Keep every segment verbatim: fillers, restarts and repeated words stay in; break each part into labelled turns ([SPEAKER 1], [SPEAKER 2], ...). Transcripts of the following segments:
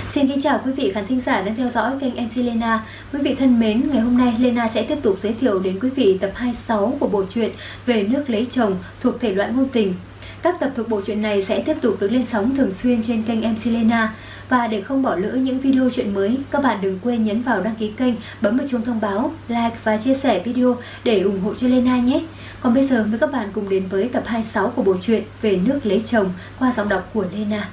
[SPEAKER 1] Xin kính chào quý vị khán thính giả đang theo dõi kênh em xê Lena. Quý vị thân mến, ngày hôm nay Lena sẽ tiếp tục giới thiệu đến quý vị tập hai mươi sáu của bộ truyện Về nước lấy chồng thuộc thể loại ngôn tình. Các tập thuộc bộ truyện này sẽ tiếp tục được lên sóng thường xuyên trên kênh em xê Lena. Và để không bỏ lỡ những video truyện mới, các bạn đừng quên nhấn vào đăng ký kênh, bấm vào chuông thông báo, like và chia sẻ video để ủng hộ cho Lena nhé. Còn bây giờ mời các bạn cùng đến với tập hai mươi sáu của bộ truyện Về nước lấy chồng qua giọng đọc của Lena.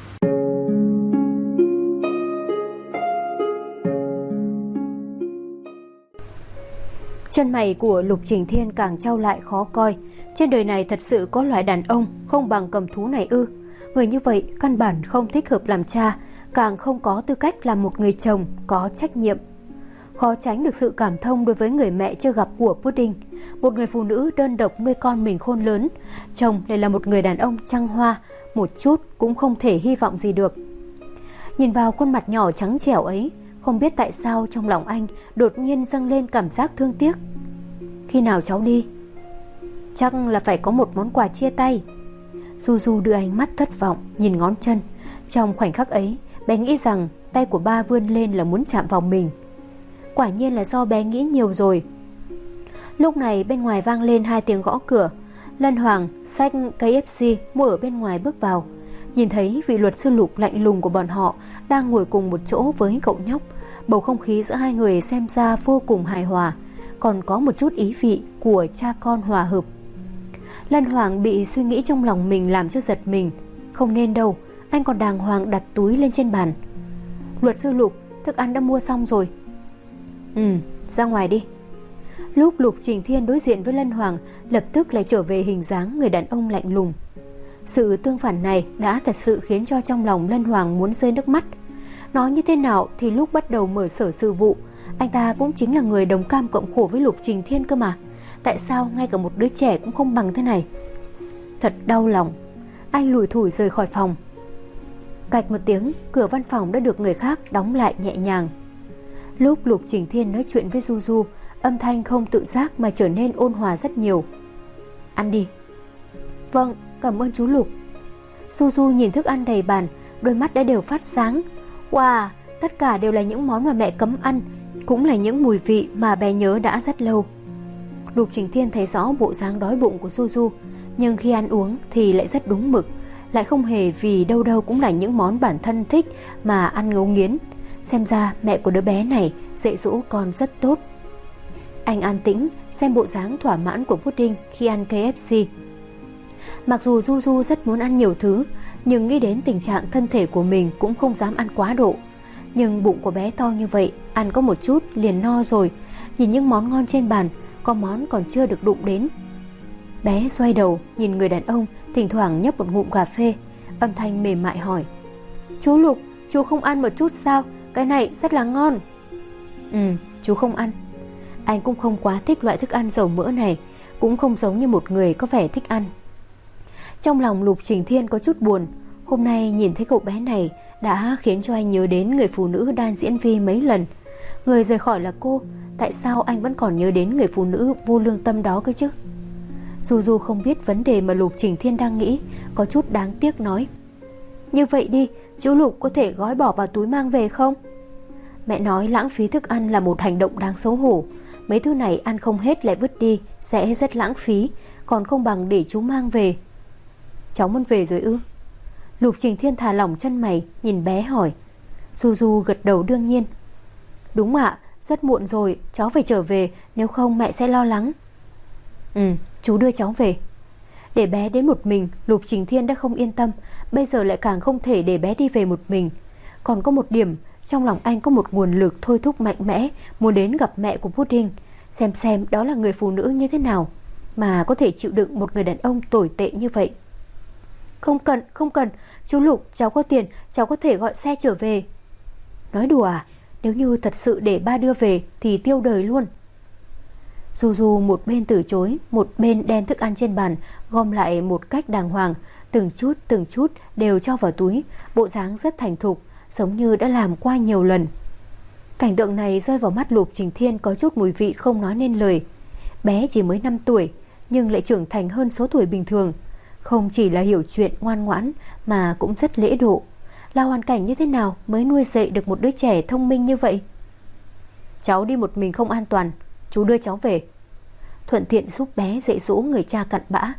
[SPEAKER 1] Chân mày của Lục Trình Thiên càng trao lại khó coi. Trên đời này thật sự có loại đàn ông không bằng cầm thú này ư? Người như vậy căn bản không thích hợp làm cha, càng không có tư cách làm một người chồng có trách nhiệm. Khó tránh được sự cảm thông đối với người mẹ chưa gặp của Pudding. Một người phụ nữ đơn độc nuôi con mình khôn lớn, chồng lại là một người đàn ông trăng hoa, một chút cũng không thể hy vọng gì được. Nhìn vào khuôn mặt nhỏ trắng trẻo ấy, không biết tại sao trong lòng anh đột nhiên dâng lên cảm giác thương tiếc. Khi nào cháu đi? Chắc là phải có một món quà chia tay. Du Du đưa ánh mắt thất vọng nhìn ngón chân. Trong khoảnh khắc ấy, bé nghĩ rằng tay của ba vươn lên là muốn chạm vào mình. Quả nhiên là do bé nghĩ nhiều rồi. Lúc này bên ngoài vang lên hai tiếng gõ cửa. Lân Hoàng xách cây ép xê mua ở bên ngoài bước vào. Nhìn thấy vị luật sư Lục lạnh lùng của bọn họ đang ngồi cùng một chỗ với cậu nhóc. Bầu không khí giữa hai người xem ra vô cùng hài hòa, còn có một chút ý vị của cha con hòa hợp. Lân Hoàng bị suy nghĩ trong lòng mình làm cho giật mình. Không nên đâu, anh còn đàng hoàng đặt túi lên trên bàn. Luật sư Lục, thức ăn đã mua xong rồi. Ừ, ra ngoài đi. Lúc Lục Trình Thiên đối diện với Lân Hoàng, lập tức lại trở về hình dáng người đàn ông lạnh lùng. Sự tương phản này đã thật sự khiến cho trong lòng Lân Hoàng muốn rơi nước mắt. Nói như thế nào thì lúc bắt đầu mở sở sự vụ, anh ta cũng chính là người đồng cam cộng khổ với Lục Trình Thiên cơ mà. Tại sao ngay cả một đứa trẻ cũng không bằng thế này? Thật đau lòng. Anh lủi thủi rời khỏi phòng. Cạch một tiếng, cửa văn phòng đã được người khác đóng lại nhẹ nhàng. Lúc Lục Trình Thiên nói chuyện với Du Du, âm thanh không tự giác mà trở nên ôn hòa rất nhiều. Ăn đi. Vâng, cảm ơn chú Lục. Du Du nhìn thức ăn đầy bàn, đôi mắt đã đều phát sáng. Wow, tất cả đều là những món mà mẹ cấm ăn, cũng là những mùi vị mà bé nhớ đã rất lâu. Lục Trình Thiên thấy rõ bộ dáng đói bụng của Du Du, nhưng khi ăn uống thì lại rất đúng mực, lại không hề vì đâu đâu cũng là những món bản thân thích mà ăn ngấu nghiến. Xem ra mẹ của đứa bé này dạy dỗ con rất tốt. Anh an tĩnh xem bộ dáng thỏa mãn của Pudding khi ăn ca ép xê. Mặc dù Du Du rất muốn ăn nhiều thứ, nhưng nghĩ đến tình trạng thân thể của mình cũng không dám ăn quá độ. Nhưng bụng của bé to như vậy, ăn có một chút liền no rồi. Nhìn những món ngon trên bàn, có món còn chưa được đụng đến. Bé xoay đầu nhìn người đàn ông, thỉnh thoảng nhấp một ngụm cà phê, âm thanh mềm mại hỏi: Chú Lục, chú không ăn một chút sao? Cái này rất là ngon. Ừ, chú không ăn. Anh cũng không quá thích loại thức ăn dầu mỡ này, cũng không giống như một người có vẻ thích ăn. Trong lòng Lục Trình Thiên có chút buồn. Hôm nay nhìn thấy cậu bé này đã khiến cho anh nhớ đến người phụ nữ đang diễn vi mấy lần. Người rời khỏi là cô, tại sao anh vẫn còn nhớ đến người phụ nữ vô lương tâm đó cơ chứ? Du Du không biết vấn đề mà Lục Trình Thiên đang nghĩ, có chút đáng tiếc nói: Như vậy đi, chú Lục có thể gói bỏ vào túi mang về không? Mẹ nói lãng phí thức ăn là một hành động đáng xấu hổ. Mấy thứ này ăn không hết lại vứt đi sẽ rất lãng phí, còn không bằng để chú mang về. Cháu muốn về rồi ư? Lục Trình Thiên thả lỏng chân mày nhìn bé hỏi. Du Du gật đầu đương nhiên. Đúng ạ, rất muộn rồi, cháu phải trở về, nếu không mẹ sẽ lo lắng. Ừ, chú đưa cháu về. Để bé đến một mình, Lục Trình Thiên đã không yên tâm, bây giờ lại càng không thể để bé đi về một mình. Còn có một điểm, trong lòng anh có một nguồn lực thôi thúc mạnh mẽ, muốn đến gặp mẹ của Pudding, xem xem đó là người phụ nữ như thế nào mà có thể chịu đựng một người đàn ông tồi tệ như vậy. Không cần, không cần, chú Lục, cháu có tiền, cháu có thể gọi xe trở về. Nói đùa à? Nếu như thật sự để ba đưa về thì tiêu đời luôn. Du Du một bên từ chối, một bên đem thức ăn trên bàn gom lại một cách đàng hoàng, từng chút từng chút đều cho vào túi, bộ dáng rất thành thục, giống như đã làm qua nhiều lần. Cảnh tượng này rơi vào mắt Lục Trình Thiên có chút mùi vị không nói nên lời. Bé chỉ mới năm tuổi nhưng lại trưởng thành hơn số tuổi bình thường, không chỉ là hiểu chuyện ngoan ngoãn mà cũng rất lễ độ. là hoàn cảnh như thế nào mới nuôi dạy được một đứa trẻ thông minh như vậy? Cháu đi một mình không an toàn, chú đưa cháu về. Thuận tiện giúp bé dạy dỗ người cha cặn bã.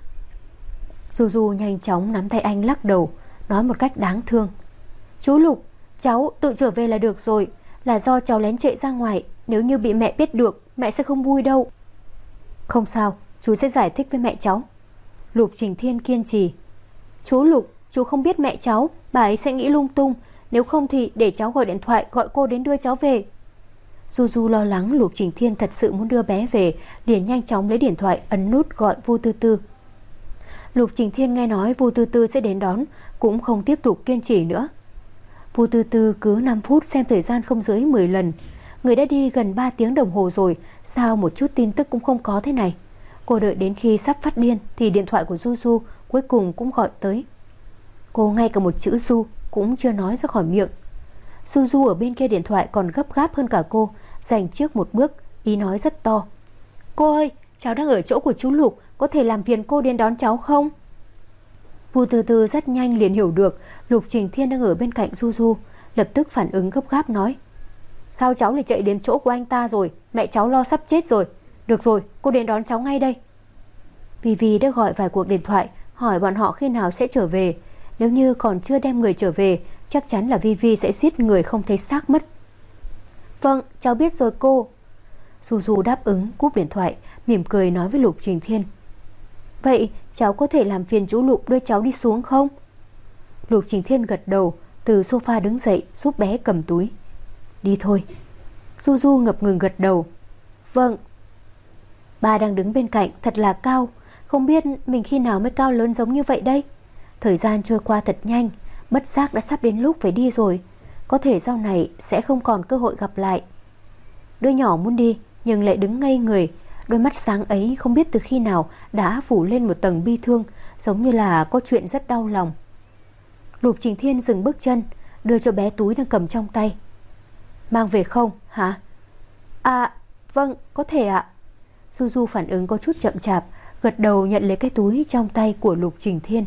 [SPEAKER 1] Du Du nhanh chóng nắm tay anh lắc đầu, nói một cách đáng thương. Chú Lục, cháu tự trở về là được rồi. Là do cháu lén chạy ra ngoài. Nếu như bị mẹ biết được, mẹ sẽ không vui đâu. Không sao, chú sẽ giải thích với mẹ cháu. Lục Trình Thiên kiên trì. Chú Lục, chú không biết mẹ cháu, bà ấy sẽ nghĩ lung tung. Nếu không thì để cháu gọi điện thoại gọi cô đến đưa cháu về. Du Du lo lắng Lục Trình Thiên thật sự muốn đưa bé về, liền nhanh chóng lấy điện thoại ấn nút gọi Vu Tư Tư. Lục Trình Thiên nghe nói Vu Tư Tư sẽ đến đón, cũng không tiếp tục kiên trì nữa. Vu Tư Tư cứ năm phút xem thời gian không dưới mười lần. Người đã đi gần ba tiếng đồng hồ rồi, sao một chút tin tức cũng không có thế này? Cô đợi đến khi sắp phát điên thì điện thoại của Du Du cuối cùng cũng gọi tới. Cô ngay cả một chữ Du cũng chưa nói ra khỏi miệng. Du Du ở bên kia điện thoại còn gấp gáp hơn cả cô, giành trước một bước, ý nói rất to. Cô ơi, cháu đang ở chỗ của chú Lục, có thể làm phiền cô đến đón cháu không? Vu Tư Tư rất nhanh liền hiểu được Lục Trình Thiên đang ở bên cạnh Du Du, lập tức phản ứng gấp gáp nói. Sao cháu lại chạy đến chỗ của anh ta rồi? Mẹ cháu lo sắp chết rồi. Được rồi, cô đến đón cháu ngay đây. Vì Vì đã gọi vài cuộc điện thoại hỏi bọn họ khi nào sẽ trở về. Nếu như còn chưa đem người trở về, chắc chắn là Vi Vi sẽ giết người không thấy xác mất. Vâng, cháu biết rồi cô. Du Du đáp ứng cúp điện thoại, mỉm cười nói với Lục Trình Thiên. Vậy cháu có thể làm phiền chú Lục đưa cháu đi xuống không? Lục Trình Thiên gật đầu, từ sofa đứng dậy giúp bé cầm túi. Đi thôi. Du Du ngập ngừng gật đầu. Vâng. Ba đang đứng bên cạnh thật là cao. Không biết mình khi nào mới cao lớn giống như vậy đây. Thời gian trôi qua thật nhanh, bất giác đã sắp đến lúc phải đi rồi. Có thể sau này sẽ không còn cơ hội gặp lại. Đứa nhỏ muốn đi nhưng lại đứng ngây người. Đôi mắt sáng ấy không biết từ khi nào đã phủ lên một tầng bi thương, giống như là có chuyện rất đau lòng. Lục Trình Thiên dừng bước chân, đưa cho bé túi đang cầm trong tay. Mang về không hả? À vâng, có thể ạ. Du Du phản ứng có chút chậm chạp, gật đầu nhận lấy cái túi trong tay của Lục Trình Thiên.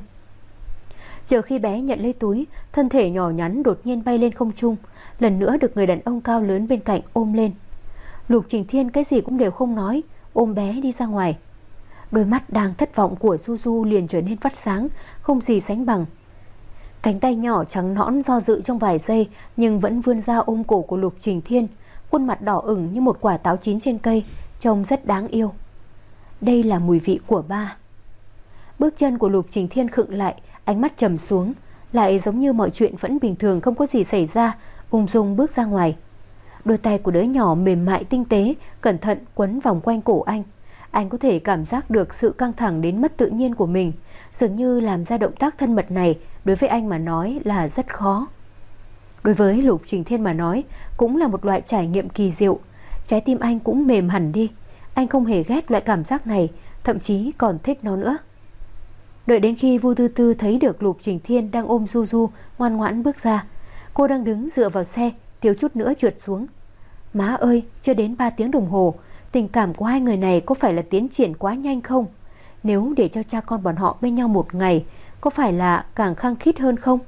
[SPEAKER 1] Chờ khi bé nhận lấy túi, thân thể nhỏ nhắn đột nhiên bay lên không trung, lần nữa được người đàn ông cao lớn bên cạnh ôm lên. Lục Trình Thiên cái gì cũng đều không nói, ôm bé đi ra ngoài. Đôi mắt đang thất vọng của Du Du liền trở nên phát sáng, không gì sánh bằng. Cánh tay nhỏ trắng nõn do dự trong vài giây, nhưng vẫn vươn ra ôm cổ của Lục Trình Thiên, khuôn mặt đỏ ửng như một quả táo chín trên cây, trông rất đáng yêu. Đây là mùi vị của ba. Bước chân của Lục Trình Thiên khựng lại, ánh mắt trầm xuống, lại giống như mọi chuyện vẫn bình thường không có gì xảy ra, ung dung bước ra ngoài. Đôi tay của đứa nhỏ mềm mại tinh tế, cẩn thận quấn vòng quanh cổ anh. Anh có thể cảm giác được sự căng thẳng đến mất tự nhiên của mình, dường như làm ra động tác thân mật này đối với anh mà nói là rất khó. Đối với Lục Trình Thiên mà nói cũng là một loại trải nghiệm kỳ diệu. Trái tim anh cũng mềm hẳn đi. Anh không hề ghét loại cảm giác này, thậm chí còn thích nó nữa. Đợi đến khi Vu Tư Tư thấy được Lục Trình Thiên đang ôm Du Du ngoan ngoãn bước ra. Cô đang đứng dựa vào xe, thiếu chút nữa trượt xuống. Má ơi, chưa đến ba tiếng đồng hồ, tình cảm của hai người này có phải là tiến triển quá nhanh không? Nếu để cho cha con bọn họ bên nhau một ngày, có phải là càng khăng khít hơn không?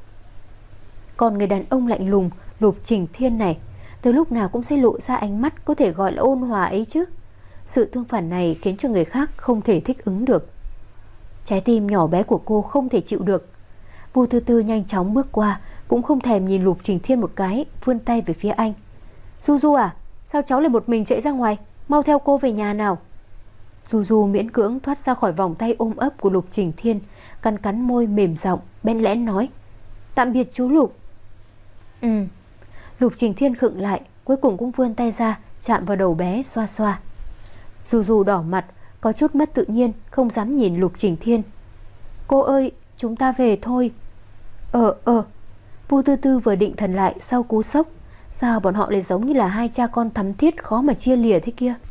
[SPEAKER 1] Còn người đàn ông lạnh lùng Lục Trình Thiên này, từ lúc nào cũng sẽ lộ ra ánh mắt có thể gọi là ôn hòa ấy chứ. Sự tương phản này khiến cho người khác không thể thích ứng được. Trái tim nhỏ bé của cô không thể chịu được. Vu Tư Tư nhanh chóng bước qua, cũng không thèm nhìn Lục Trình Thiên một cái, vươn tay về phía anh. Du Du à, sao cháu lại một mình chạy ra ngoài? Mau theo cô về nhà nào. Du Du miễn cưỡng thoát ra khỏi vòng tay ôm ấp của Lục Trình Thiên, cắn cắn môi mềm giọng, bẽn lẽn nói. Tạm biệt chú Lục. Ừ. Lục Trình Thiên khựng lại, cuối cùng cũng vươn tay ra, chạm vào đầu bé xoa xoa. Du Du đỏ mặt, có chút mất tự nhiên, không dám nhìn Lục Trình Thiên. Cô ơi, chúng ta về thôi. Ờ ờ. Vu Tư Tư vừa định thần lại sau cú sốc. Sao bọn họ lại giống như là hai cha con thắm thiết khó mà chia lìa thế kia?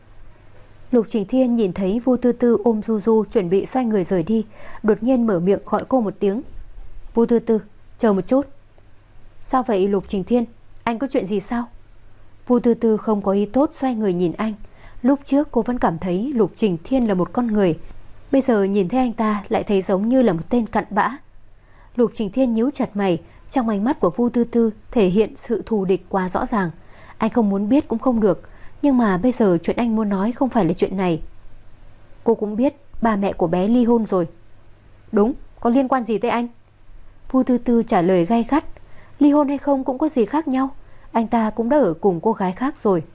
[SPEAKER 1] Lục Trình Thiên nhìn thấy Vu Tư Tư ôm Du Du chuẩn bị xoay người rời đi, đột nhiên mở miệng gọi cô một tiếng. Vu Tư Tư, chờ một chút. Sao vậy Lục Trình Thiên? Anh có chuyện gì sao? Vu Tư Tư không có ý tốt xoay người nhìn anh. Lúc trước cô vẫn cảm thấy Lục Trình Thiên là một con người, bây giờ nhìn thấy anh ta lại thấy giống như là một tên cặn bã. Lục Trình Thiên nhíu chặt mày, Trong ánh mắt của Vu Tư Tư thể hiện sự thù địch quá rõ ràng. Anh không muốn biết cũng không được, nhưng mà bây giờ chuyện anh muốn nói không phải là chuyện này. Cô cũng biết ba mẹ của bé ly hôn rồi. Đúng, có liên quan gì tới anh? Vu Tư Tư trả lời gay gắt. Ly hôn hay không cũng có gì khác nhau, anh ta cũng đã ở cùng cô gái khác rồi.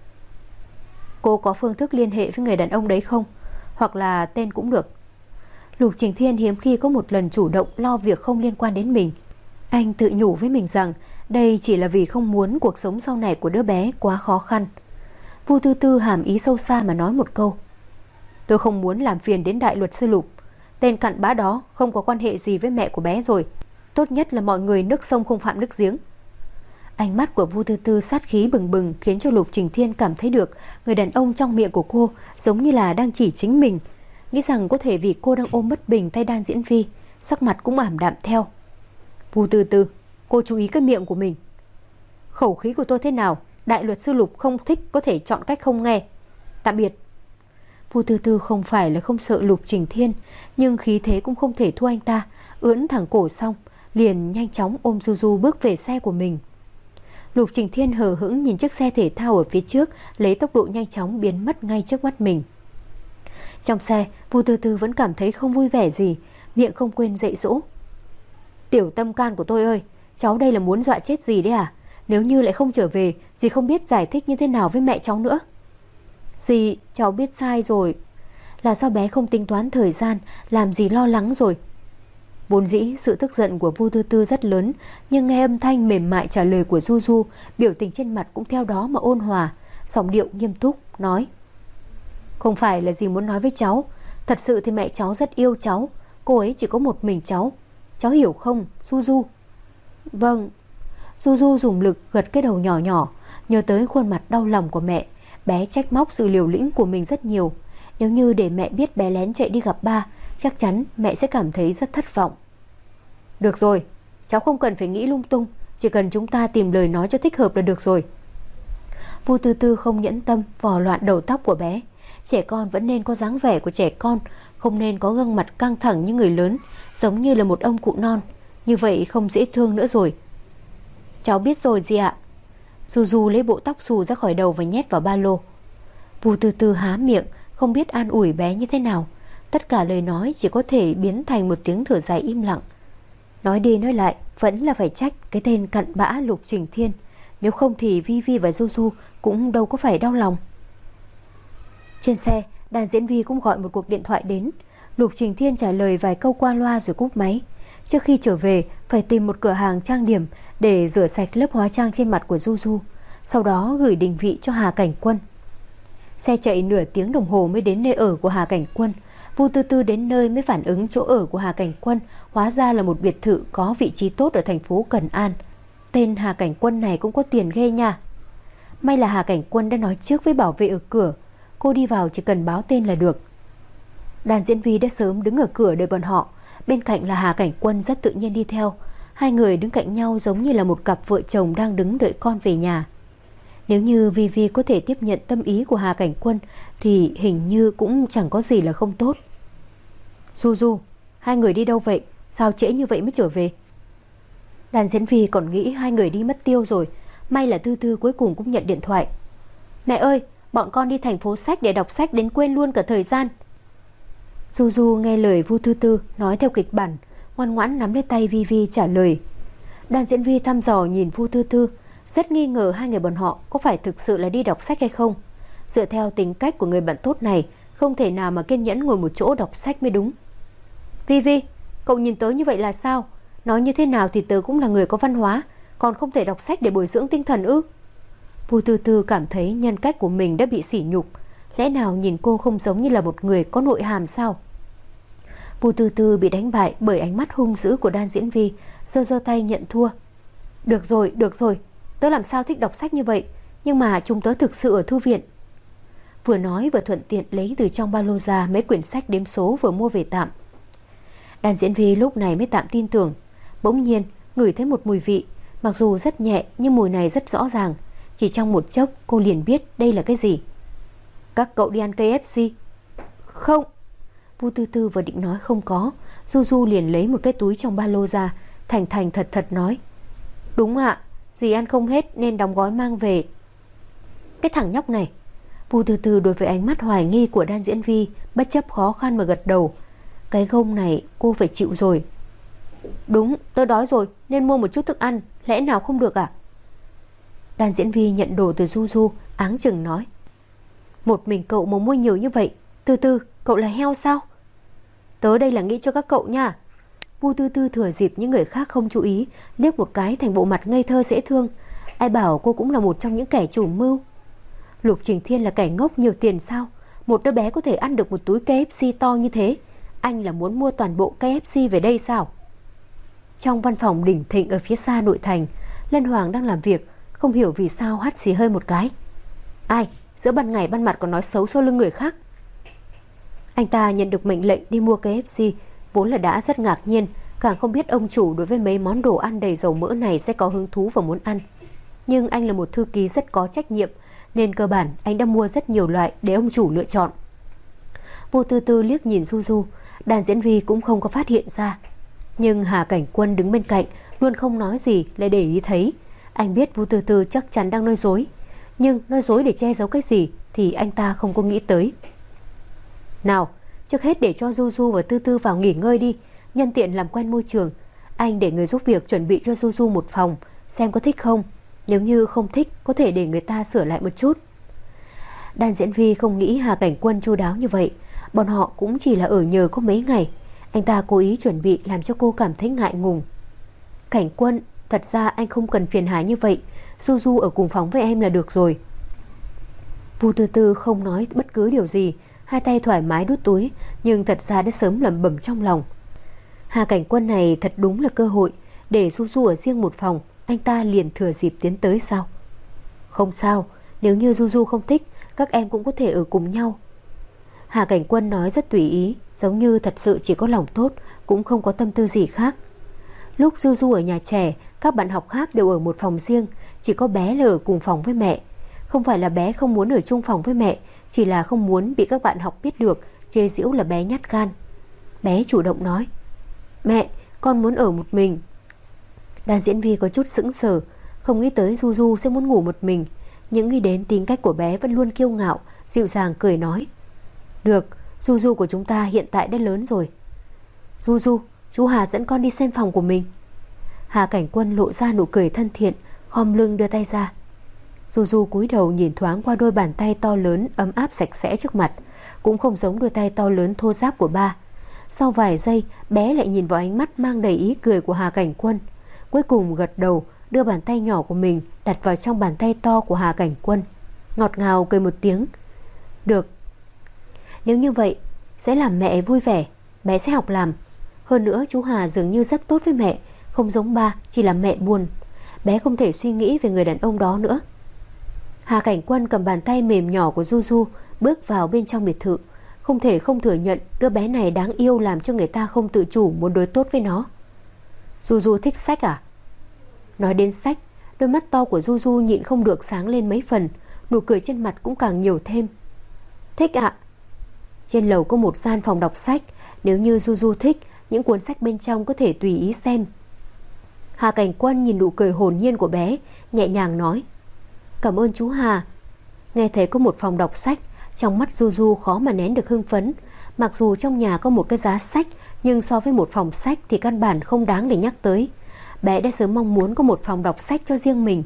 [SPEAKER 1] Cô có phương thức liên hệ với người đàn ông đấy không? Hoặc là tên cũng được. Lục Trình Thiên hiếm khi có một lần chủ động lo việc không liên quan đến mình. Anh tự nhủ với mình rằng đây chỉ là vì không muốn cuộc sống sau này của đứa bé quá khó khăn. Vu Tư Tư hàm ý sâu xa mà nói một câu. Tôi không muốn làm phiền đến đại luật sư Lục. Tên cặn bã đó không có quan hệ gì với mẹ của bé rồi. Tốt nhất là mọi người nước sông không phạm nước giếng. Ánh mắt của Vu Tư Tư sát khí bừng bừng khiến cho Lục Trình Thiên cảm thấy được người đàn ông trong miệng của cô giống như là đang chỉ chính mình. Nghĩ rằng có thể vì cô đang ôm bất bình tay Đan Diễn Vi, sắc mặt cũng ảm đạm theo. Vu Tư Tư, cô chú ý cái miệng của mình. Khẩu khí của tôi thế nào, đại luật sư Lục không thích có thể chọn cách không nghe. Tạm biệt. Vu Tư Tư không phải là không sợ Lục Trình Thiên, nhưng khí thế cũng không thể thua anh ta. Ưỡn thẳng cổ xong liền nhanh chóng ôm Du Du bước về xe của mình. Lục Trình Thiên hờ hững nhìn chiếc xe thể thao ở phía trước lấy tốc độ nhanh chóng biến mất ngay trước mắt mình. Trong xe, Vu Tư Tư vẫn cảm thấy không vui vẻ gì, miệng không quên dạy dỗ. Tiểu tâm can của tôi ơi, cháu đây là muốn dọa chết dì đấy à? Nếu như lại không trở về, dì không biết giải thích như thế nào với mẹ cháu nữa. Dì, cháu biết sai rồi. Là do bé không tính toán thời gian, làm dì lo lắng rồi. Vốn dĩ sự tức giận của Vu Tư Tư rất lớn, nhưng nghe âm thanh mềm mại trả lời của Du Du, biểu tình trên mặt cũng theo đó mà ôn hòa, giọng điệu nghiêm túc nói: Không phải là dì muốn nói với cháu, thật sự thì mẹ cháu rất yêu cháu, cô ấy chỉ có một mình cháu, cháu hiểu không, Du Du? Vâng. Du Du dùng lực gật cái đầu nhỏ nhỏ, nhớ tới khuôn mặt đau lòng của mẹ, bé trách móc sự liều lĩnh của mình rất nhiều. Nếu như để mẹ biết bé lén chạy đi gặp ba, chắc chắn mẹ sẽ cảm thấy rất thất vọng. Được rồi, cháu không cần phải nghĩ lung tung, chỉ cần chúng ta tìm lời nói cho thích hợp là được rồi. Vu Tư Tư không nhẫn tâm vò loạn đầu tóc của bé. Trẻ con vẫn nên có dáng vẻ của trẻ con, không nên có gương mặt căng thẳng như người lớn, giống như là một ông cụ non. Như vậy không dễ thương nữa rồi. Cháu biết rồi dì ạ. Du Du lấy bộ tóc xù ra khỏi đầu và nhét vào ba lô. Vu Tư Tư há miệng, không biết an ủi bé như thế nào. Tất cả lời nói chỉ có thể biến thành một tiếng thở dài im lặng. Nói đi nói lại vẫn là phải trách cái tên cặn bã Lục Trình Thiên. Nếu không thì Vi Vi và Du Du cũng đâu có phải đau lòng. Trên xe, Đàn Diễn Vi cũng gọi một cuộc điện thoại đến. Lục Trình Thiên trả lời vài câu qua loa rồi cúp máy. Trước khi trở về phải tìm một cửa hàng trang điểm để rửa sạch lớp hóa trang trên mặt của Du Du, sau đó gửi định vị cho Hà Cảnh Quân. Xe chạy nửa tiếng đồng hồ mới đến nơi ở của Hà Cảnh Quân. Vu Tư Tư đến nơi mới phản ứng chỗ ở của Hà Cảnh Quân hóa ra là một biệt thự có vị trí tốt ở thành phố Cần An. Tên Hà Cảnh Quân này cũng có tiền ghê nha. May là Hà Cảnh Quân đã nói trước với bảo vệ ở cửa, cô đi vào chỉ cần báo tên là được. Đàn Diễn Vi đã sớm đứng ở cửa đợi bọn họ, bên cạnh là Hà Cảnh Quân rất tự nhiên đi theo. Hai người đứng cạnh nhau giống như là một cặp vợ chồng đang đứng đợi con về nhà. Nếu như Vi Vi có thể tiếp nhận tâm ý của Hà Cảnh Quân thì hình như cũng chẳng có gì là không tốt. Du Du, hai người đi đâu vậy? Sao trễ như vậy mới trở về? Đàn Diễn Vi còn nghĩ hai người đi mất tiêu rồi. May là Tư Tư cuối cùng cũng nhận điện thoại. Mẹ ơi, bọn con đi thành phố sách để đọc sách đến quên luôn cả thời gian. Du Du nghe lời Vu Tư Tư nói theo kịch bản, ngoan ngoãn nắm lấy tay Vi Vi trả lời. Đàn Diễn Vi thăm dò nhìn Vu Tư Tư, rất nghi ngờ hai người bọn họ có phải thực sự là đi đọc sách hay không. Dựa theo tính cách của người bạn tốt này, không thể nào mà kiên nhẫn ngồi một chỗ đọc sách mới đúng. Vi Vi, cậu nhìn tớ như vậy là sao? Nói như thế nào thì tớ cũng là người có văn hóa, còn không thể đọc sách để bồi dưỡng tinh thần ư? Vu Tư Tư cảm thấy nhân cách của mình đã bị sỉ nhục. Lẽ nào nhìn cô không giống như là một người có nội hàm sao? Vu Tư Tư bị đánh bại bởi ánh mắt hung dữ của Đan Diễn Vi, giơ giơ tay nhận thua. Được rồi, được rồi, tớ làm sao thích đọc sách như vậy, nhưng mà chúng tớ thực sự ở thư viện. Vừa nói vừa thuận tiện lấy từ trong ba lô ra mấy quyển sách đếm số vừa mua về tạm. Đàn Diễn Vi lúc này mới tạm tin tưởng. Bỗng nhiên ngửi thấy một mùi vị, mặc dù rất nhẹ nhưng mùi này rất rõ ràng. Chỉ trong một chốc cô liền biết đây là cái gì. Các cậu đi ăn ca ép xê? Không. Vu Tư Tư vừa định nói không có, Du Du liền lấy một cái túi trong ba lô ra, thành thành thật thật nói. Đúng ạ, dì ăn không hết nên đóng gói mang về. Cái thằng nhóc này. Vu Từ Từ đối với ánh mắt hoài nghi của Đan Diễn Vi bất chấp khó khăn mà gật đầu. Cái gông này cô phải chịu rồi. Đúng, tôi đói rồi nên mua một chút thức ăn, lẽ nào không được à? Đan Diễn Vi nhận đồ từ Du Du, áng chừng nói. Một mình cậu mà mua nhiều như vậy, Từ Từ, cậu là heo sao? Tớ đây là nghĩ cho các cậu nha. Vu Tư Tư thừa dịp những người khác không chú ý, liếc một cái thành bộ mặt ngây thơ dễ thương. Ai bảo cô cũng là một trong những kẻ chủ mưu. Lục Trình Thiên là kẻ ngốc nhiều tiền sao? Một đứa bé có thể ăn được một túi ca ép xê to như thế. Anh là muốn mua toàn bộ ca ép xê về đây sao? Trong văn phòng đỉnh thịnh ở phía xa nội thành, Lân Hoàng đang làm việc, không hiểu vì sao hắt xì hơi một cái. Ai, giữa ban ngày ban mặt còn nói xấu sau lưng người khác. Anh ta nhận được mệnh lệnh đi mua ca ép xê, vốn là đã rất ngạc nhiên, càng không biết ông chủ đối với mấy món đồ ăn đầy dầu mỡ này sẽ có hứng thú và muốn ăn. Nhưng anh là một thư ký rất có trách nhiệm, nên cơ bản anh đã mua rất nhiều loại để ông chủ lựa chọn. Vô Tư Tư liếc nhìn Du Du, Đàn Diễn Vi cũng không có phát hiện ra. Nhưng Hà Cảnh Quân đứng bên cạnh luôn không nói gì, lại để ý thấy. Anh biết Vu Tư Tư chắc chắn đang nói dối, nhưng nói dối để che giấu cái gì thì anh ta không có nghĩ tới. Nào, trước hết để cho Du Du và Tư Tư vào nghỉ ngơi đi, nhân tiện làm quen môi trường. Anh để người giúp việc chuẩn bị cho Du Du một phòng, xem có thích không. Nếu như không thích, có thể để người ta sửa lại một chút. Đan Diễn Vi không nghĩ Hà Cảnh Quân chu đáo như vậy. Bọn họ cũng chỉ là ở nhờ có mấy ngày. Anh ta cố ý chuẩn bị làm cho cô cảm thấy ngại ngùng. Cảnh Quân, thật ra anh không cần phiền hà như vậy. Du Du ở cùng phòng với em là được rồi. Vu Tư Tư không nói bất cứ điều gì, hai tay thoải mái đút túi, nhưng thật ra đã sớm lẩm bẩm trong lòng. Hà Cảnh Quân này thật đúng là cơ hội. Để Du Du ở riêng một phòng, anh ta liền thừa dịp tiến tới sao? Không sao, nếu như Du Du không thích, các em cũng có thể ở cùng nhau. Hà Cảnh Quân nói rất tùy ý, giống như thật sự chỉ có lòng tốt, cũng không có tâm tư gì khác. Lúc Du Du ở nhà trẻ, các bạn học khác đều ở một phòng riêng, chỉ có bé là ở cùng phòng với mẹ. Không phải là bé không muốn ở chung phòng với mẹ, chỉ là không muốn bị các bạn học biết được, chê giễu là bé nhát gan. Bé chủ động nói, mẹ, con muốn ở một mình. Đàn Diễn Vi có chút sững sờ, không nghĩ tới Du Du sẽ muốn ngủ một mình. Những nghĩ đến tính cách của bé vẫn luôn kiêu ngạo, dịu dàng cười nói, được, Du Du của chúng ta hiện tại đã lớn rồi. Du Du, chú Hà dẫn con đi xem phòng của mình. Hà Cảnh Quân lộ ra nụ cười thân thiện, khom lưng đưa tay ra. Du Du cúi đầu nhìn thoáng qua đôi bàn tay to lớn ấm áp sạch sẽ trước mặt, cũng không giống đôi tay to lớn thô ráp của ba. Sau vài giây, bé lại nhìn vào ánh mắt mang đầy ý cười của Hà Cảnh Quân, cuối cùng gật đầu, đưa bàn tay nhỏ của mình đặt vào trong bàn tay to của Hà Cảnh Quân, ngọt ngào cười một tiếng. Được, nếu như vậy sẽ làm mẹ vui vẻ, bé sẽ học làm. Hơn nữa chú Hà dường như rất tốt với mẹ, không giống ba, chỉ làm mẹ buồn. Bé không thể suy nghĩ về người đàn ông đó nữa. Hà Cảnh Quân cầm bàn tay mềm nhỏ của Du Du, bước vào bên trong biệt thự. Không thể không thừa nhận đứa bé này đáng yêu, làm cho người ta không tự chủ muốn đối tốt với nó. Du Du thích sách à? Nói đến sách, đôi mắt to của Du Du nhịn không được sáng lên mấy phần, nụ cười trên mặt cũng càng nhiều thêm. Thích ạ. Trên lầu có một gian phòng đọc sách, nếu như Du Du thích, những cuốn sách bên trong có thể tùy ý xem. Hà Cảnh Quân nhìn nụ cười hồn nhiên của bé, nhẹ nhàng nói, cảm ơn chú Hà. Nghe thấy có một phòng đọc sách, trong mắt Du Du khó mà nén được hưng phấn. Mặc dù trong nhà có một cái giá sách, nhưng so với một phòng sách thì căn bản không đáng để nhắc tới. Bé đã sớm mong muốn có một phòng đọc sách cho riêng mình.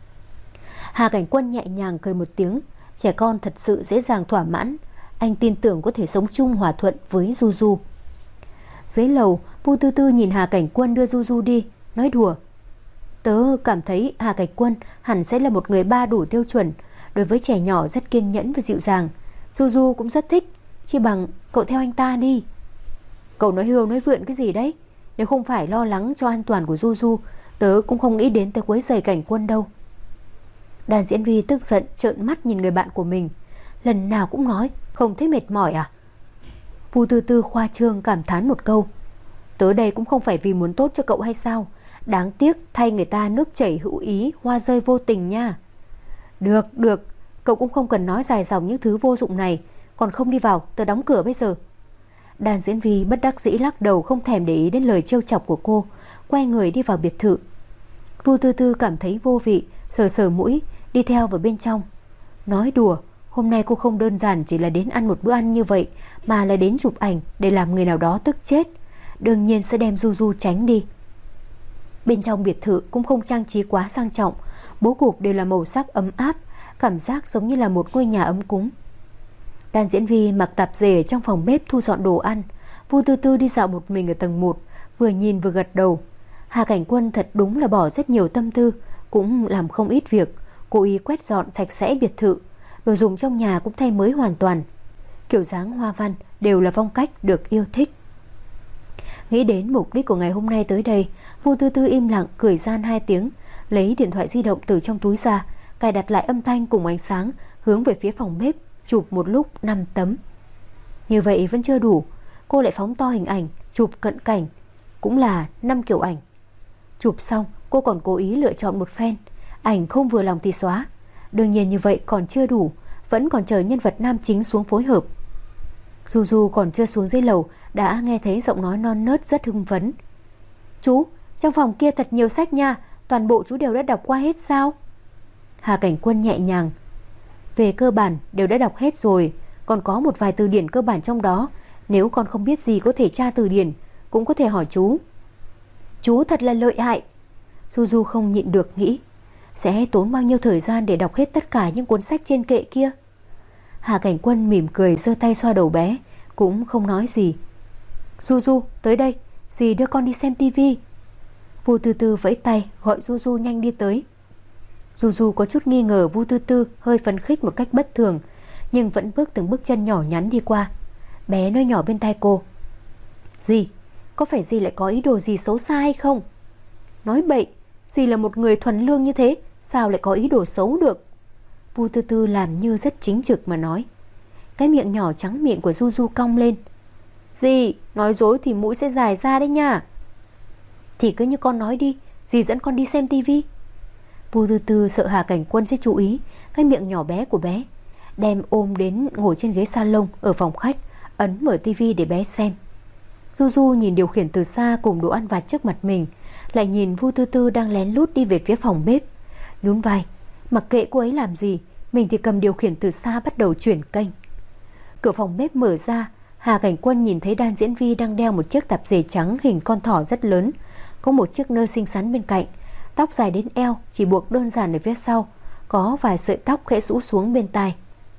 [SPEAKER 1] Hà Cảnh Quân nhẹ nhàng cười một tiếng, trẻ con thật sự dễ dàng thỏa mãn. Anh tin tưởng có thể sống chung hòa thuận với Du Du. Dưới lầu, Vu Tư Tư nhìn Hà Cảnh Quân đưa Du Du đi, nói đùa, tớ cảm thấy Hà Cảnh Quân hẳn sẽ là một người ba đủ tiêu chuẩn, đối với trẻ nhỏ rất kiên nhẫn và dịu dàng. Du Du cũng rất thích, chỉ bằng cậu theo anh ta đi. Cậu nói hưu nói vượn cái gì đấy? Nếu không phải lo lắng cho an toàn của Du Du, tớ cũng không nghĩ đến tới quấy rầy Cảnh Quân đâu. Đàn Diễn Vi tức giận trợn mắt nhìn người bạn của mình. Lần nào cũng nói, không thấy mệt mỏi à? Vu Tư Tư khoa trương cảm thán một câu, tớ đây cũng không phải vì muốn tốt cho cậu hay sao? Đáng tiếc thay người ta nước chảy hữu ý, hoa rơi vô tình nha. Được, được, cậu cũng không cần nói dài dòng những thứ vô dụng này. Còn không đi vào, tớ đóng cửa bây giờ. Đàn Diễn Vi bất đắc dĩ lắc đầu, không thèm để ý đến lời trêu chọc của cô, quay người đi vào biệt thự. Vu Tư Tư cảm thấy vô vị, sờ sờ mũi, đi theo vào bên trong. Nói đùa, hôm nay cô không đơn giản chỉ là đến ăn một bữa ăn như vậy, mà là đến chụp ảnh để làm người nào đó tức chết. Đương nhiên sẽ đem Du Du tránh đi. Bên trong biệt thự cũng không trang trí quá sang trọng, bố cục đều là màu sắc ấm áp, cảm giác giống như là một ngôi nhà ấm cúng. Đan Diễn Vi mặc tạp dề ở trong phòng bếp thu dọn đồ ăn. Vu Tư Tư đi dạo một mình ở tầng một, vừa nhìn vừa gật đầu. Hà Cảnh Quân thật đúng là bỏ rất nhiều tâm tư, cũng làm không ít việc, cố ý quét dọn sạch sẽ biệt thự. Đồ dùng trong nhà cũng thay mới hoàn toàn, kiểu dáng hoa văn đều là phong cách được yêu thích. Nghĩ đến mục đích của ngày hôm nay tới đây, Vu Tư Tư im lặng cười gian hai tiếng, lấy điện thoại di động từ trong túi ra, cài đặt lại âm thanh cùng ánh sáng, hướng về phía phòng bếp, chụp một lúc năm tấm. Như vậy vẫn chưa đủ, cô lại phóng to hình ảnh, chụp cận cảnh, cũng là năm kiểu ảnh. Chụp xong, cô còn cố ý lựa chọn một phen, ảnh không vừa lòng thì xóa. Đương nhiên như vậy còn chưa đủ, vẫn còn chờ nhân vật nam chính xuống phối hợp. Du Du còn chưa xuống dưới lầu đã nghe thấy giọng nói non nớt rất hưng phấn. Chú, trong phòng kia thật nhiều sách nha, toàn bộ chú đều đã đọc qua hết sao? Hà Cảnh Quân nhẹ nhàng. Về cơ bản đều đã đọc hết rồi, còn có một vài từ điển cơ bản trong đó. Nếu con không biết gì có thể tra từ điển, cũng có thể hỏi chú. Chú thật là lợi hại. Du Du không nhịn được nghĩ, sẽ tốn bao nhiêu thời gian để đọc hết tất cả những cuốn sách trên kệ kia. Hà Cảnh Quân mỉm cười giơ tay xoa đầu bé, cũng không nói gì. Du Du, tới đây, dì đưa con đi xem tivi. Vu Tư Tư vẫy tay gọi Du Du nhanh đi tới. Du Du có chút nghi ngờ Vu Tư Tư hơi phấn khích một cách bất thường, nhưng vẫn bước từng bước chân nhỏ nhắn đi qua. Bé nói nhỏ bên tai cô, dì, có phải dì lại có ý đồ gì xấu xa hay không? Nói bậy, dì là một người thuần lương như thế, sao lại có ý đồ xấu được? Vu Tư Tư làm như rất chính trực mà nói. Cái miệng nhỏ trắng miệng của Du Du cong lên. Dì, nói dối thì mũi sẽ dài ra đấy nha. Thì cứ như con nói đi, dì dẫn con đi xem tivi. Vu Tư Tư sợ Hà Cảnh Quân sẽ chú ý cái miệng nhỏ bé của bé, đem ôm đến ngồi trên ghế salon ở phòng khách, ấn mở tivi để bé xem. Du Du nhìn điều khiển từ xa cùng đồ ăn vặt trước mặt mình, lại nhìn Vu Tư Tư đang lén lút đi về phía phòng bếp, nhún vai, mặc kệ cô ấy làm gì, mình thì cầm điều khiển từ xa bắt đầu chuyển kênh. Cửa phòng bếp mở ra, Hà Cảnh Quân nhìn thấy Đan Diễn Vi đang đeo một chiếc tạp dề trắng hình con thỏ rất lớn, có một chiếc nơ xinh xắn bên cạnh, tóc dài đến eo, chỉ buộc đơn giản ở phía sau, có vài sợi tóc khẽ rũ xuống bên tai.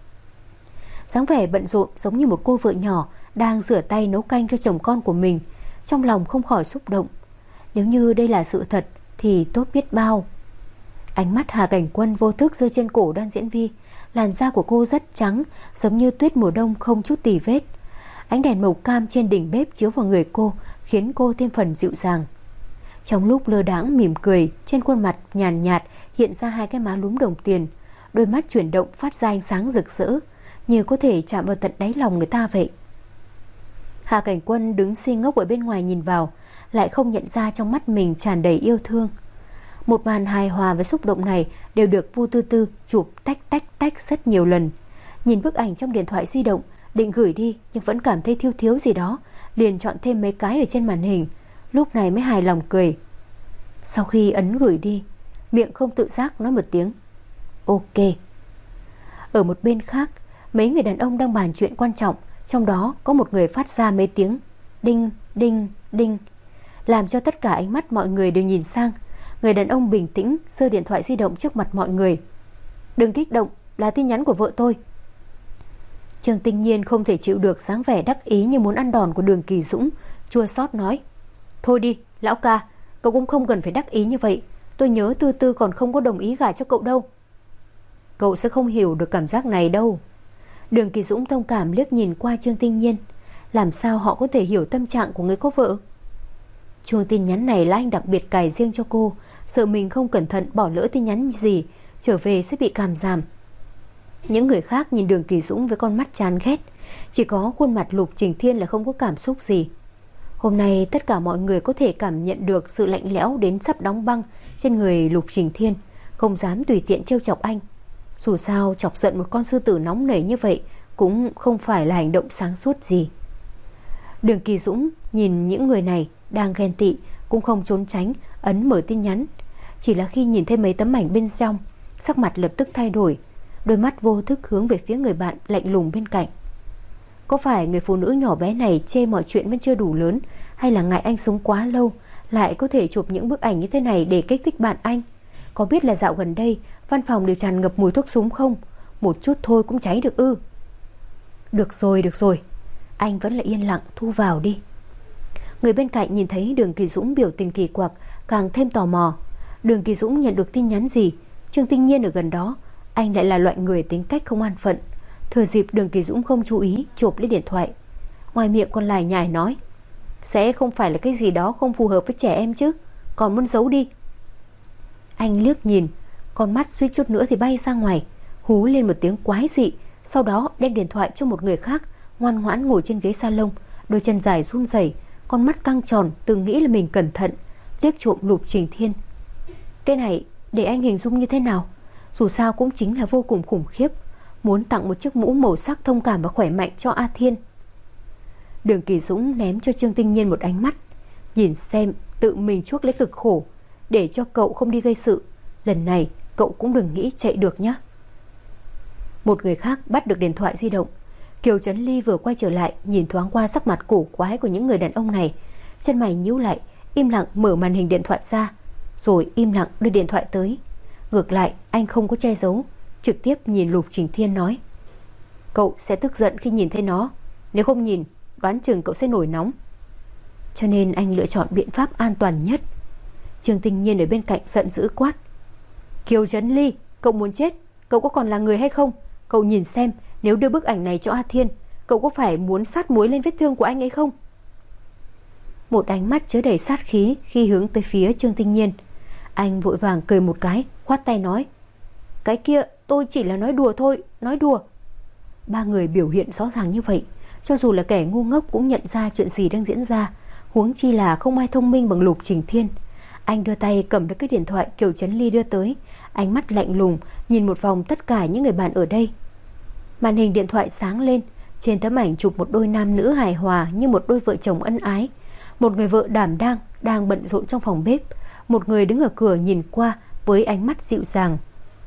[SPEAKER 1] Dáng vẻ bận rộn giống như một cô vợ nhỏ đang rửa tay nấu canh cho chồng con của mình, trong lòng không khỏi xúc động. Nếu như đây là sự thật thì tốt biết bao. Ánh mắt Hà Cảnh Quân vô thức rơi trên cổ Đan Diễn Vi. Làn da của cô rất trắng, giống như tuyết mùa đông không chút tì vết. Ánh đèn màu cam trên đỉnh bếp chiếu vào người cô, khiến cô thêm phần dịu dàng. Trong lúc lơ đãng mỉm cười, trên khuôn mặt nhàn nhạt, nhạt hiện ra hai cái má lúm đồng tiền, đôi mắt chuyển động phát ra ánh sáng rực rỡ, như có thể chạm vào tận đáy lòng người ta vậy. Hà Cảnh Quân đứng si ngốc ở bên ngoài nhìn vào, lại không nhận ra trong mắt mình tràn đầy yêu thương. Một màn hài hòa với xúc động này đều được Vu Tư Tư chụp tách tách tách rất nhiều lần. Nhìn bức ảnh trong điện thoại di động, định gửi đi nhưng vẫn cảm thấy thiếu thiếu gì đó, liền chọn thêm mấy cái ở trên màn hình, lúc này mới hài lòng cười. Sau khi ấn gửi đi, miệng không tự giác nói một tiếng ok. Ở một bên khác, mấy người đàn ông đang bàn chuyện quan trọng, trong đó có một người phát ra mấy tiếng đinh đinh đinh, làm cho tất cả ánh mắt mọi người đều nhìn sang. Người đàn ông bình tĩnh giơ điện thoại di động trước mặt mọi người. Đừng kích động, là tin nhắn của vợ tôi. Trương Tinh Nhiên không thể chịu được dáng vẻ đắc ý như muốn ăn đòn của Đường Kỳ Dũng, chua xót nói, thôi đi, lão ca, cậu cũng không cần phải đắc ý như vậy. Tôi nhớ Tư Tư còn không có đồng ý gả cho cậu đâu. Cậu sẽ không hiểu được cảm giác này đâu. Đường Kỳ Dũng thông cảm liếc nhìn qua Trương Tinh Nhiên. Làm sao họ có thể hiểu tâm trạng của người có vợ? Chuông tin nhắn này là anh đặc biệt cài riêng cho cô, sợ mình không cẩn thận bỏ lỡ tin nhắn gì, trở về sẽ bị cảm giảm. Những người khác nhìn Đường Kỳ Dũng với con mắt chán ghét, chỉ có khuôn mặt Lục Trình Thiên là không có cảm xúc gì. Hôm nay tất cả mọi người có thể cảm nhận được sự lạnh lẽo đến sắp đóng băng trên người Lục Trình Thiên, không dám tùy tiện trêu chọc anh. Dù sao chọc giận một con sư tử nóng nảy như vậy cũng không phải là hành động sáng suốt gì. Đường Kỳ Dũng nhìn những người này đang ghen tị, cũng không trốn tránh, ấn mở tin nhắn. Chỉ là khi nhìn thấy mấy tấm ảnh bên trong, sắc mặt lập tức thay đổi, đôi mắt vô thức hướng về phía người bạn lạnh lùng bên cạnh. Có phải người phụ nữ nhỏ bé này chê mọi chuyện vẫn chưa đủ lớn, hay là ngại anh sống quá lâu lại có thể chụp những bức ảnh như thế này để kích thích bạn anh? Có biết là dạo gần đây văn phòng đều tràn ngập mùi thuốc súng không? Một chút thôi cũng cháy được ư? Được rồi, được rồi, anh vẫn là yên lặng thu vào đi. Người bên cạnh nhìn thấy Đường Kỳ Dũng biểu tình kỳ quặc, càng thêm tò mò. Đường Kỳ Dũng nhận được tin nhắn gì? Trương Tinh Nhiên ở gần đó, anh lại là loại người tính cách không an phận. Thừa dịp Đường Kỳ Dũng không chú ý, chộp lấy điện thoại. Ngoài miệng còn lải nhải nói, sẽ không phải là cái gì đó không phù hợp với trẻ em chứ, còn muốn giấu đi. Anh liếc nhìn, con mắt suýt chút nữa thì bay ra ngoài, hú lên một tiếng quái dị, sau đó đem điện thoại cho một người khác, ngoan ngoãn ngồi trên ghế salon, đôi chân dài run rẩy, con mắt căng tròn, từng nghĩ là mình cẩn thận, liếc trộm Lục Trình Thiên. Cái này để anh hình dung như thế nào? Dù sao cũng chính là vô cùng khủng khiếp, muốn tặng một chiếc mũ màu sắc thông cảm và khỏe mạnh cho A Thiên. Đường Kỳ Dũng ném cho Trương Tinh Nhiên một ánh mắt, nhìn xem tự mình chuốc lấy cực khổ, để cho cậu không đi gây sự. Lần này cậu cũng đừng nghĩ chạy được nhé. Một người khác bắt được điện thoại di động. Kiều Trấn Ly vừa quay trở lại, nhìn thoáng qua sắc mặt cổ quái của những người đàn ông này, chân mày nhíu lại, im lặng mở màn hình điện thoại ra, rồi im lặng đưa điện thoại tới. Ngược lại anh không có che giấu, trực tiếp nhìn Lục Trình Thiên nói, cậu sẽ tức giận khi nhìn thấy nó, nếu không nhìn đoán chừng cậu sẽ nổi nóng. Cho nên anh lựa chọn biện pháp an toàn nhất. Trương Tinh Nhiên ở bên cạnh giận dữ quát, Kiều Trấn Ly, cậu muốn chết, cậu có còn là người hay không? Cậu nhìn xem, nếu đưa bức ảnh này cho A Thiên, cậu có phải muốn sát muối lên vết thương của anh ấy không? Một ánh mắt chứa đầy sát khí khi hướng tới phía Trương Tinh Nhiên. Anh vội vàng cười một cái, khoát tay nói, cái kia tôi chỉ là nói đùa thôi, nói đùa. Ba người biểu hiện rõ ràng như vậy, cho dù là kẻ ngu ngốc cũng nhận ra chuyện gì đang diễn ra, huống chi là không ai thông minh bằng Lục Trình Thiên. Anh đưa tay cầm được cái điện thoại Kiều Trấn Ly đưa tới, ánh mắt lạnh lùng nhìn một vòng tất cả những người bạn ở đây. Màn hình điện thoại sáng lên, trên tấm ảnh chụp một đôi nam nữ hài hòa như một đôi vợ chồng ân ái. Một người vợ đảm đang đang bận rộn trong phòng bếp, một người đứng ở cửa nhìn qua với ánh mắt dịu dàng.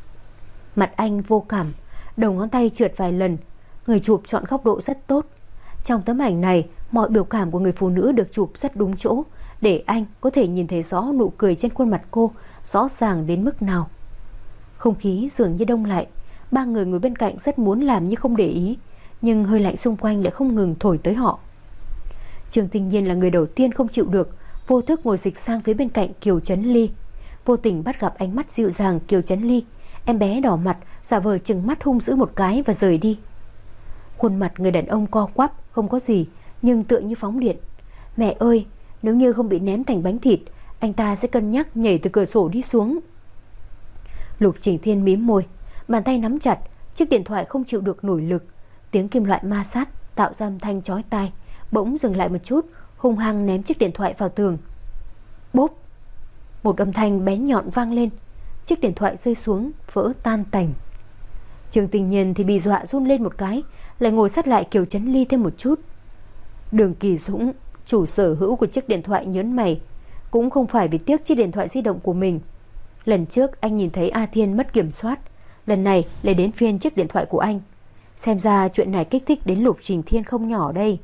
[SPEAKER 1] Mặt anh vô cảm, đầu ngón tay trượt vài lần. Người chụp chọn góc độ rất tốt. Trong tấm ảnh này, mọi biểu cảm của người phụ nữ được chụp rất đúng chỗ, để anh có thể nhìn thấy rõ nụ cười trên khuôn mặt cô rõ ràng đến mức nào. Không khí dường như đông lại. Ba người ngồi bên cạnh rất muốn làm như không để ý, nhưng hơi lạnh xung quanh lại không ngừng thổi tới họ. Trương Tinh Nhiên là người đầu tiên không chịu được, vô thức ngồi dịch sang phía bên cạnh Kiều Trấn Ly. Vô tình bắt gặp ánh mắt dịu dàng Kiều Trấn Ly, em bé đỏ mặt, giả vờ trừng mắt hung dữ một cái và rời đi. Khuôn mặt người đàn ông co quắp, không có gì, nhưng tựa như phóng điện. Mẹ ơi, nếu như không bị ném thành bánh thịt, anh ta sẽ cân nhắc nhảy từ cửa sổ đi xuống. Lục Trình Thiên mím môi, bàn tay nắm chặt, chiếc điện thoại không chịu được nổi lực. Tiếng kim loại ma sát tạo ra âm thanh chói tai, bỗng dừng lại một chút, hung hăng ném chiếc điện thoại vào tường. Bốp! Một âm thanh bén nhọn vang lên, chiếc điện thoại rơi xuống, vỡ tan tành. Trương Tinh Nhiên thì bị dọa run lên một cái, lại ngồi sát lại Kiều Trấn Ly thêm một chút. Đường Kỳ Dũng, chủ sở hữu của chiếc điện thoại, nhớn mày, cũng không phải vì tiếc chiếc điện thoại di động của mình. Lần trước anh nhìn thấy A Thiên mất kiểm soát, lần này lại đến phiên chiếc điện thoại của anh. Xem ra chuyện này kích thích đến Lục Trình Thiên không nhỏ đây.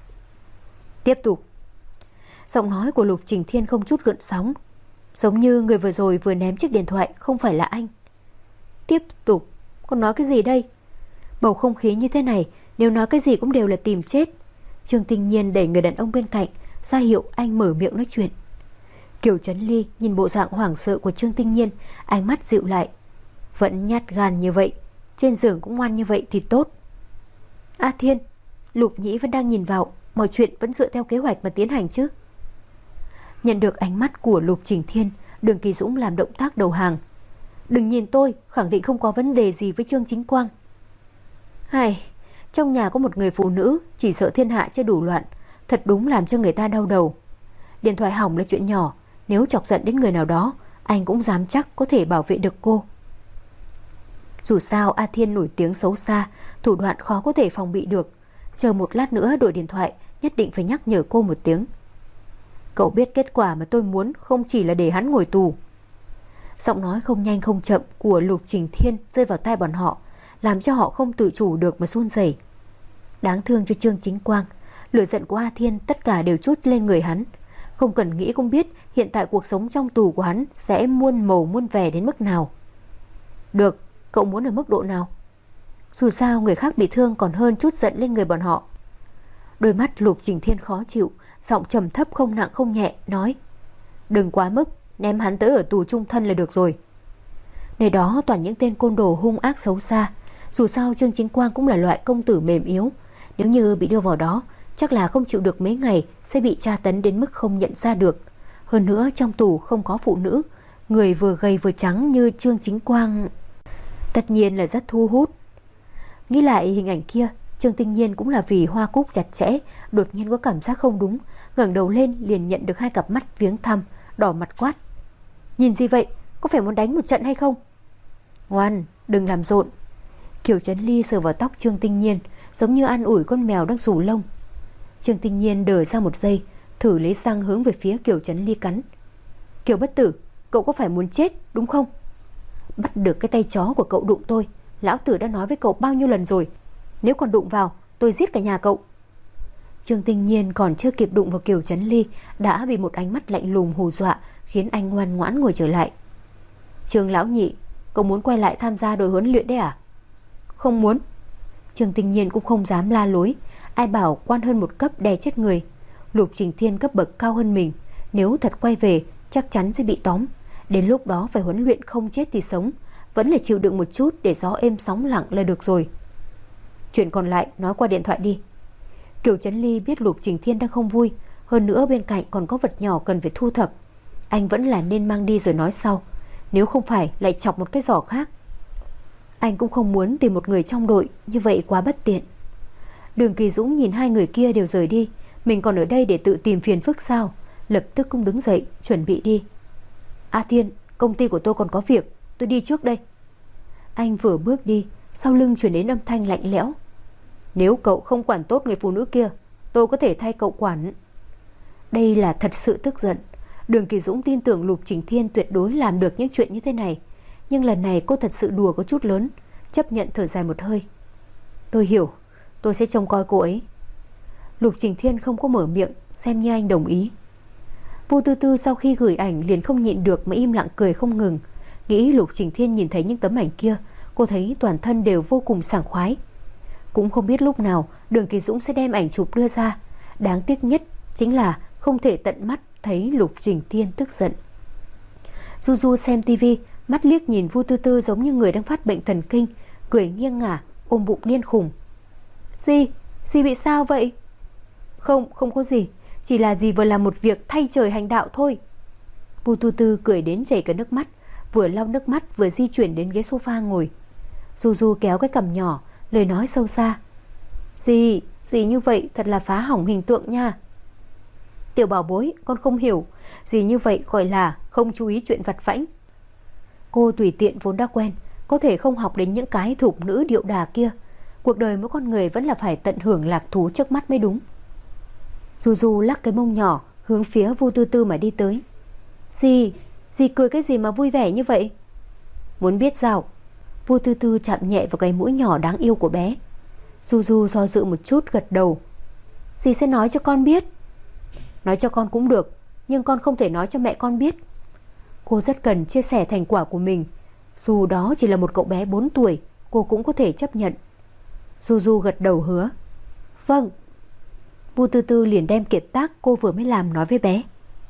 [SPEAKER 1] Tiếp tục. Giọng nói của Lục Trình Thiên không chút gợn sóng, giống như người vừa rồi vừa ném chiếc điện thoại không phải là anh. Tiếp tục? Còn nói cái gì đây? Bầu không khí như thế này, nếu nói cái gì cũng đều là tìm chết. Trương Tinh Nhiên đẩy người đàn ông bên cạnh, ra hiệu anh mở miệng nói chuyện. Kiều Trấn Ly nhìn bộ dạng hoảng sợ của Trương Tinh Nhiên, ánh mắt dịu lại. Vẫn nhát gan như vậy, trên giường cũng ngoan như vậy thì tốt. A Thiên, Lục Nhĩ vẫn đang nhìn vào, mọi chuyện vẫn dựa theo kế hoạch mà tiến hành chứ? Nhận được ánh mắt của Lục Trình Thiên, Đường Kỳ Dũng làm động tác đầu hàng. Đừng nhìn tôi, khẳng định không có vấn đề gì với Trương Chính Quang. Hay, trong nhà có một người phụ nữ, chỉ sợ thiên hạ chưa đủ loạn, thật đúng làm cho người ta đau đầu. Điện thoại hỏng là chuyện nhỏ, nếu chọc giận đến người nào đó, anh cũng dám chắc có thể bảo vệ được cô. Dù sao A Thiên nổi tiếng xấu xa, thủ đoạn khó có thể phòng bị được. Chờ một lát nữa đổi điện thoại, nhất định phải nhắc nhở cô một tiếng. Cậu biết kết quả mà tôi muốn không chỉ là để hắn ngồi tù. Giọng nói không nhanh không chậm của Lục Trình Thiên rơi vào tai bọn họ, làm cho họ không tự chủ được mà run rẩy. Đáng thương cho Trương Chính Quang, lửa giận của A Thiên tất cả đều trút lên người hắn. Không cần nghĩ cũng biết hiện tại cuộc sống trong tù của hắn sẽ muôn màu muôn vẻ đến mức nào. Được, cậu muốn ở mức độ nào? Dù sao người khác bị thương còn hơn chút giận lên người bọn họ. Đôi mắt Lục Trình Thiên khó chịu, giọng trầm thấp không nặng không nhẹ nói: đừng quá mức, ném hắn tới ở tù chung thân là được rồi. Nơi đó toàn những tên côn đồ hung ác xấu xa. Dù sao Trương Chính Quang cũng là loại công tử mềm yếu, nếu như bị đưa vào đó chắc là không chịu được mấy ngày sẽ bị tra tấn đến mức không nhận ra được. Hơn nữa trong tù không có phụ nữ, người vừa gầy vừa trắng như Trương Chính Quang tất nhiên là rất thu hút. Nghĩ lại hình ảnh kia, Trương Tinh Nhiên cũng là vì hoa cúc chặt chẽ, đột nhiên có cảm giác không đúng, ngẩng đầu lên liền nhận được hai cặp mắt viếng thăm, đỏ mặt quát: nhìn gì vậy, có phải muốn đánh một trận hay không? Ngoan, đừng làm rộn. Kiều Chấn Ly sờ vào tóc Trương Tinh Nhiên, giống như an ủi con mèo đang xù lông. Trương Tinh Nhiên đờ ra một giây, thử lấy răng hướng về phía Kiều Chấn Ly cắn. Kiều bất tử, cậu có phải muốn chết đúng không? Bắt được cái tay chó của cậu đụng tôi, lão tử đã nói với cậu bao nhiêu lần rồi, nếu còn đụng vào tôi giết cả nhà cậu. Trương Tinh Nhiên còn chưa kịp đụng vào Kiều Chấn Ly đã bị một ánh mắt lạnh lùng hù dọa, khiến anh ngoan ngoãn ngồi trở lại. Trương lão nhị, cậu muốn quay lại tham gia đội huấn luyện đấy à? Không muốn. Trương Tinh Nhiên cũng không dám la lối, ai bảo quan hơn một cấp đè chết người. Lục Trình Thiên cấp bậc cao hơn mình, nếu thật quay về chắc chắn sẽ bị tóm, đến lúc đó phải huấn luyện không chết thì sống, vẫn là chịu đựng một chút để gió êm sóng lặng là được rồi. Chuyện còn lại nói qua điện thoại đi. Kiều Chấn Ly biết Lục Trình Thiên đang không vui, hơn nữa bên cạnh còn có vật nhỏ cần phải thu thập, anh vẫn là nên mang đi rồi nói sau, nếu không phải lại chọc một cái giỏ khác. Anh cũng không muốn tìm một người trong đội, như vậy quá bất tiện. Đường Kỳ Dũng nhìn hai người kia đều rời đi, mình còn ở đây để tự tìm phiền phức sao? Lập tức cũng đứng dậy chuẩn bị đi. A Thiên, công ty của tôi còn có việc, tôi đi trước đây. Anh vừa bước đi, sau lưng truyền đến âm thanh lạnh lẽo: nếu cậu không quản tốt người phụ nữ kia, tôi có thể thay cậu quản. Đây là thật sự tức giận. Đường Kỳ Dũng tin tưởng Lục Trình Thiên tuyệt đối làm được những chuyện như thế này, nhưng lần này cô thật sự đùa có chút lớn, chấp nhận thở dài một hơi. Tôi hiểu, tôi sẽ trông coi cô ấy. Lục Trình Thiên không có mở miệng, xem như anh đồng ý. Vu Tư Tư sau khi gửi ảnh liền không nhịn được mà im lặng cười không ngừng. Nghĩ Lục Trình Thiên nhìn thấy những tấm ảnh kia, cô thấy toàn thân đều vô cùng sảng khoái. Cũng không biết lúc nào Đường Kỳ Dũng sẽ đem ảnh chụp đưa ra. Đáng tiếc nhất chính là không thể tận mắt thấy Lục Trình Thiên tức giận. Du Du xem tivi, mắt liếc nhìn Vu Tư Tư giống như người đang phát bệnh thần kinh, cười nghiêng ngả, ôm bụng điên khùng. Dì, dì bị sao vậy? Không, không có gì, chỉ là dì vừa làm một việc thay trời hành đạo thôi. Vu Tư Tư cười đến chảy cả nước mắt, vừa lau nước mắt vừa di chuyển đến ghế sofa ngồi. Du Du kéo cái cằm nhỏ, lời nói sâu xa. Dì, dì như vậy thật là phá hỏng hình tượng nha. Tiểu bảo bối, con không hiểu, dì như vậy gọi là không chú ý chuyện vặt vãnh. Cô tùy tiện vốn đã quen, có thể không học đến những cái thục nữ điệu đà kia. Cuộc đời mỗi con người vẫn là phải tận hưởng lạc thú trước mắt mới đúng. Du Du lắc cái mông nhỏ hướng phía Vu Tư Tư mà đi tới. Dì, dì cười cái gì mà vui vẻ như vậy? Muốn biết sao? Vu Tư Tư chạm nhẹ vào cái mũi nhỏ đáng yêu của bé. Du Du do dự một chút gật đầu. Dì sẽ nói cho con biết. Nói cho con cũng được, nhưng con không thể nói cho mẹ con biết. Cô rất cần chia sẻ thành quả của mình, dù đó chỉ là một cậu bé bốn tuổi, cô cũng có thể chấp nhận. Du Du gật đầu hứa. Vâng. Vu Tư Tư liền đem kiệt tác cô vừa mới làm nói với bé.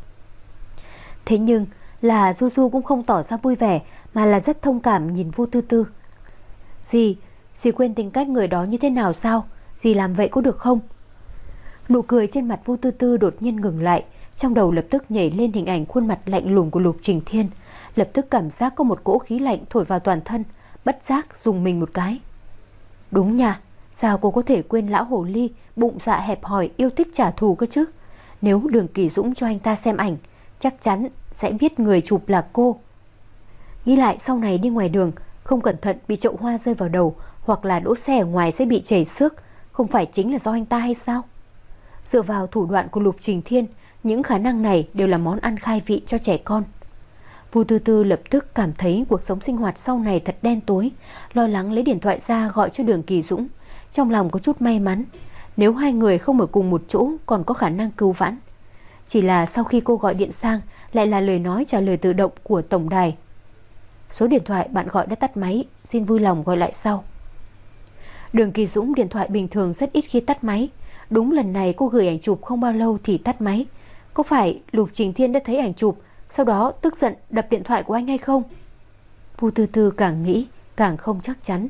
[SPEAKER 1] Thế nhưng là Du Du cũng không tỏ ra vui vẻ, mà là rất thông cảm nhìn Vu Tư Tư. Dì, dì quên tính cách người đó như thế nào sao? Dì làm vậy có được không? Nụ cười trên mặt Vu Tư Tư đột nhiên ngừng lại, trong đầu lập tức nhảy lên hình ảnh khuôn mặt lạnh lùng của Lục Trình Thiên, lập tức cảm giác có một cỗ khí lạnh thổi vào toàn thân, bất giác dùng mình một cái. Đúng nha, sao cô có thể quên lão hồ ly bụng dạ hẹp hòi yêu thích trả thù cơ chứ? Nếu Đường Kỳ Dũng cho anh ta xem ảnh, chắc chắn sẽ biết người chụp là cô. Nghĩ lại sau này đi ngoài đường, không cẩn thận bị chậu hoa rơi vào đầu, hoặc là đỗ xe ở ngoài sẽ bị chảy xước, không phải chính là do anh ta hay sao? Dựa vào thủ đoạn của Lục Trình Thiên, những khả năng này đều là món ăn khai vị cho trẻ con. Vu Tư Tư lập tức cảm thấy cuộc sống sinh hoạt sau này thật đen tối, lo lắng lấy điện thoại ra gọi cho Đường Kỳ Dũng. Trong lòng có chút may mắn, nếu hai người không ở cùng một chỗ còn có khả năng cứu vãn. Chỉ là sau khi cô gọi điện sang lại là lời nói trả lời tự động của tổng đài. Số điện thoại bạn gọi đã tắt máy, xin vui lòng gọi lại sau. Đường Kỳ Dũng điện thoại bình thường rất ít khi tắt máy. Đúng lần này cô gửi ảnh chụp không bao lâu thì tắt máy. Có phải Lục Trình Thiên đã thấy ảnh chụp, sau đó tức giận đập điện thoại của anh hay không? Vu Tư Tư càng nghĩ càng không chắc chắn.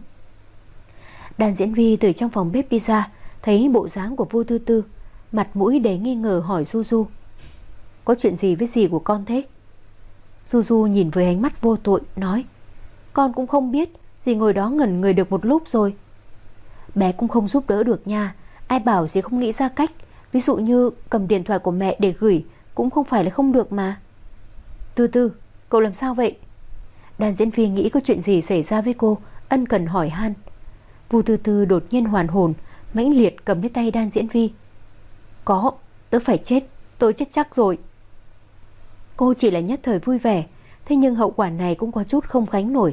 [SPEAKER 1] Đàn diễn Vi từ trong phòng bếp đi ra, thấy bộ dáng của Vu Tư Tư, mặt mũi đầy nghi ngờ hỏi Du Du: có chuyện gì với dì của con thế? Du Du nhìn với ánh mắt vô tội nói: con cũng không biết, dì ngồi đó ngẩn người được một lúc rồi. Bé cũng không giúp đỡ được nha. Ai bảo dì không nghĩ ra cách, ví dụ như cầm điện thoại của mẹ để gửi cũng không phải là không được mà. Tư Tư, cậu làm sao vậy? Đàn diễn viên nghĩ có chuyện gì xảy ra với cô, ân cần hỏi han. Vu Tư Tư đột nhiên hoàn hồn, mãnh liệt cầm lấy tay Đan Diễn Vi. Có, tớ phải chết, tôi chết chắc rồi. Cô chỉ là nhất thời vui vẻ, thế nhưng hậu quả này cũng có chút không gánh nổi.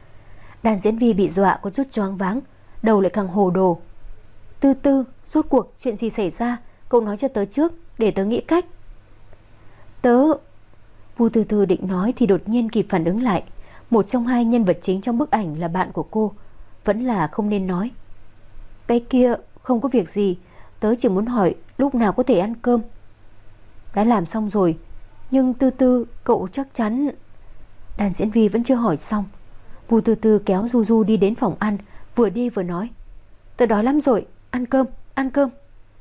[SPEAKER 1] Đan Diễn Vi bị dọa có chút choáng váng, đầu lại càng hồ đồ. Tư Tư, rốt cuộc chuyện gì xảy ra, cậu nói cho tớ trước để tớ nghĩ cách. Tớ... Vu Tư Tư định nói thì đột nhiên kịp phản ứng lại, một trong hai nhân vật chính trong bức ảnh là bạn của cô, vẫn là không nên nói. Cái kia không có việc gì, tớ chỉ muốn hỏi lúc nào có thể ăn cơm. Đã làm xong rồi, nhưng Tư Tư, cậu chắc chắn... Đàn Diễn Vi vẫn chưa hỏi xong. Vu Tư Tư kéo Du Du đi đến phòng ăn, vừa đi vừa nói: tớ đói lắm rồi, ăn cơm, ăn cơm.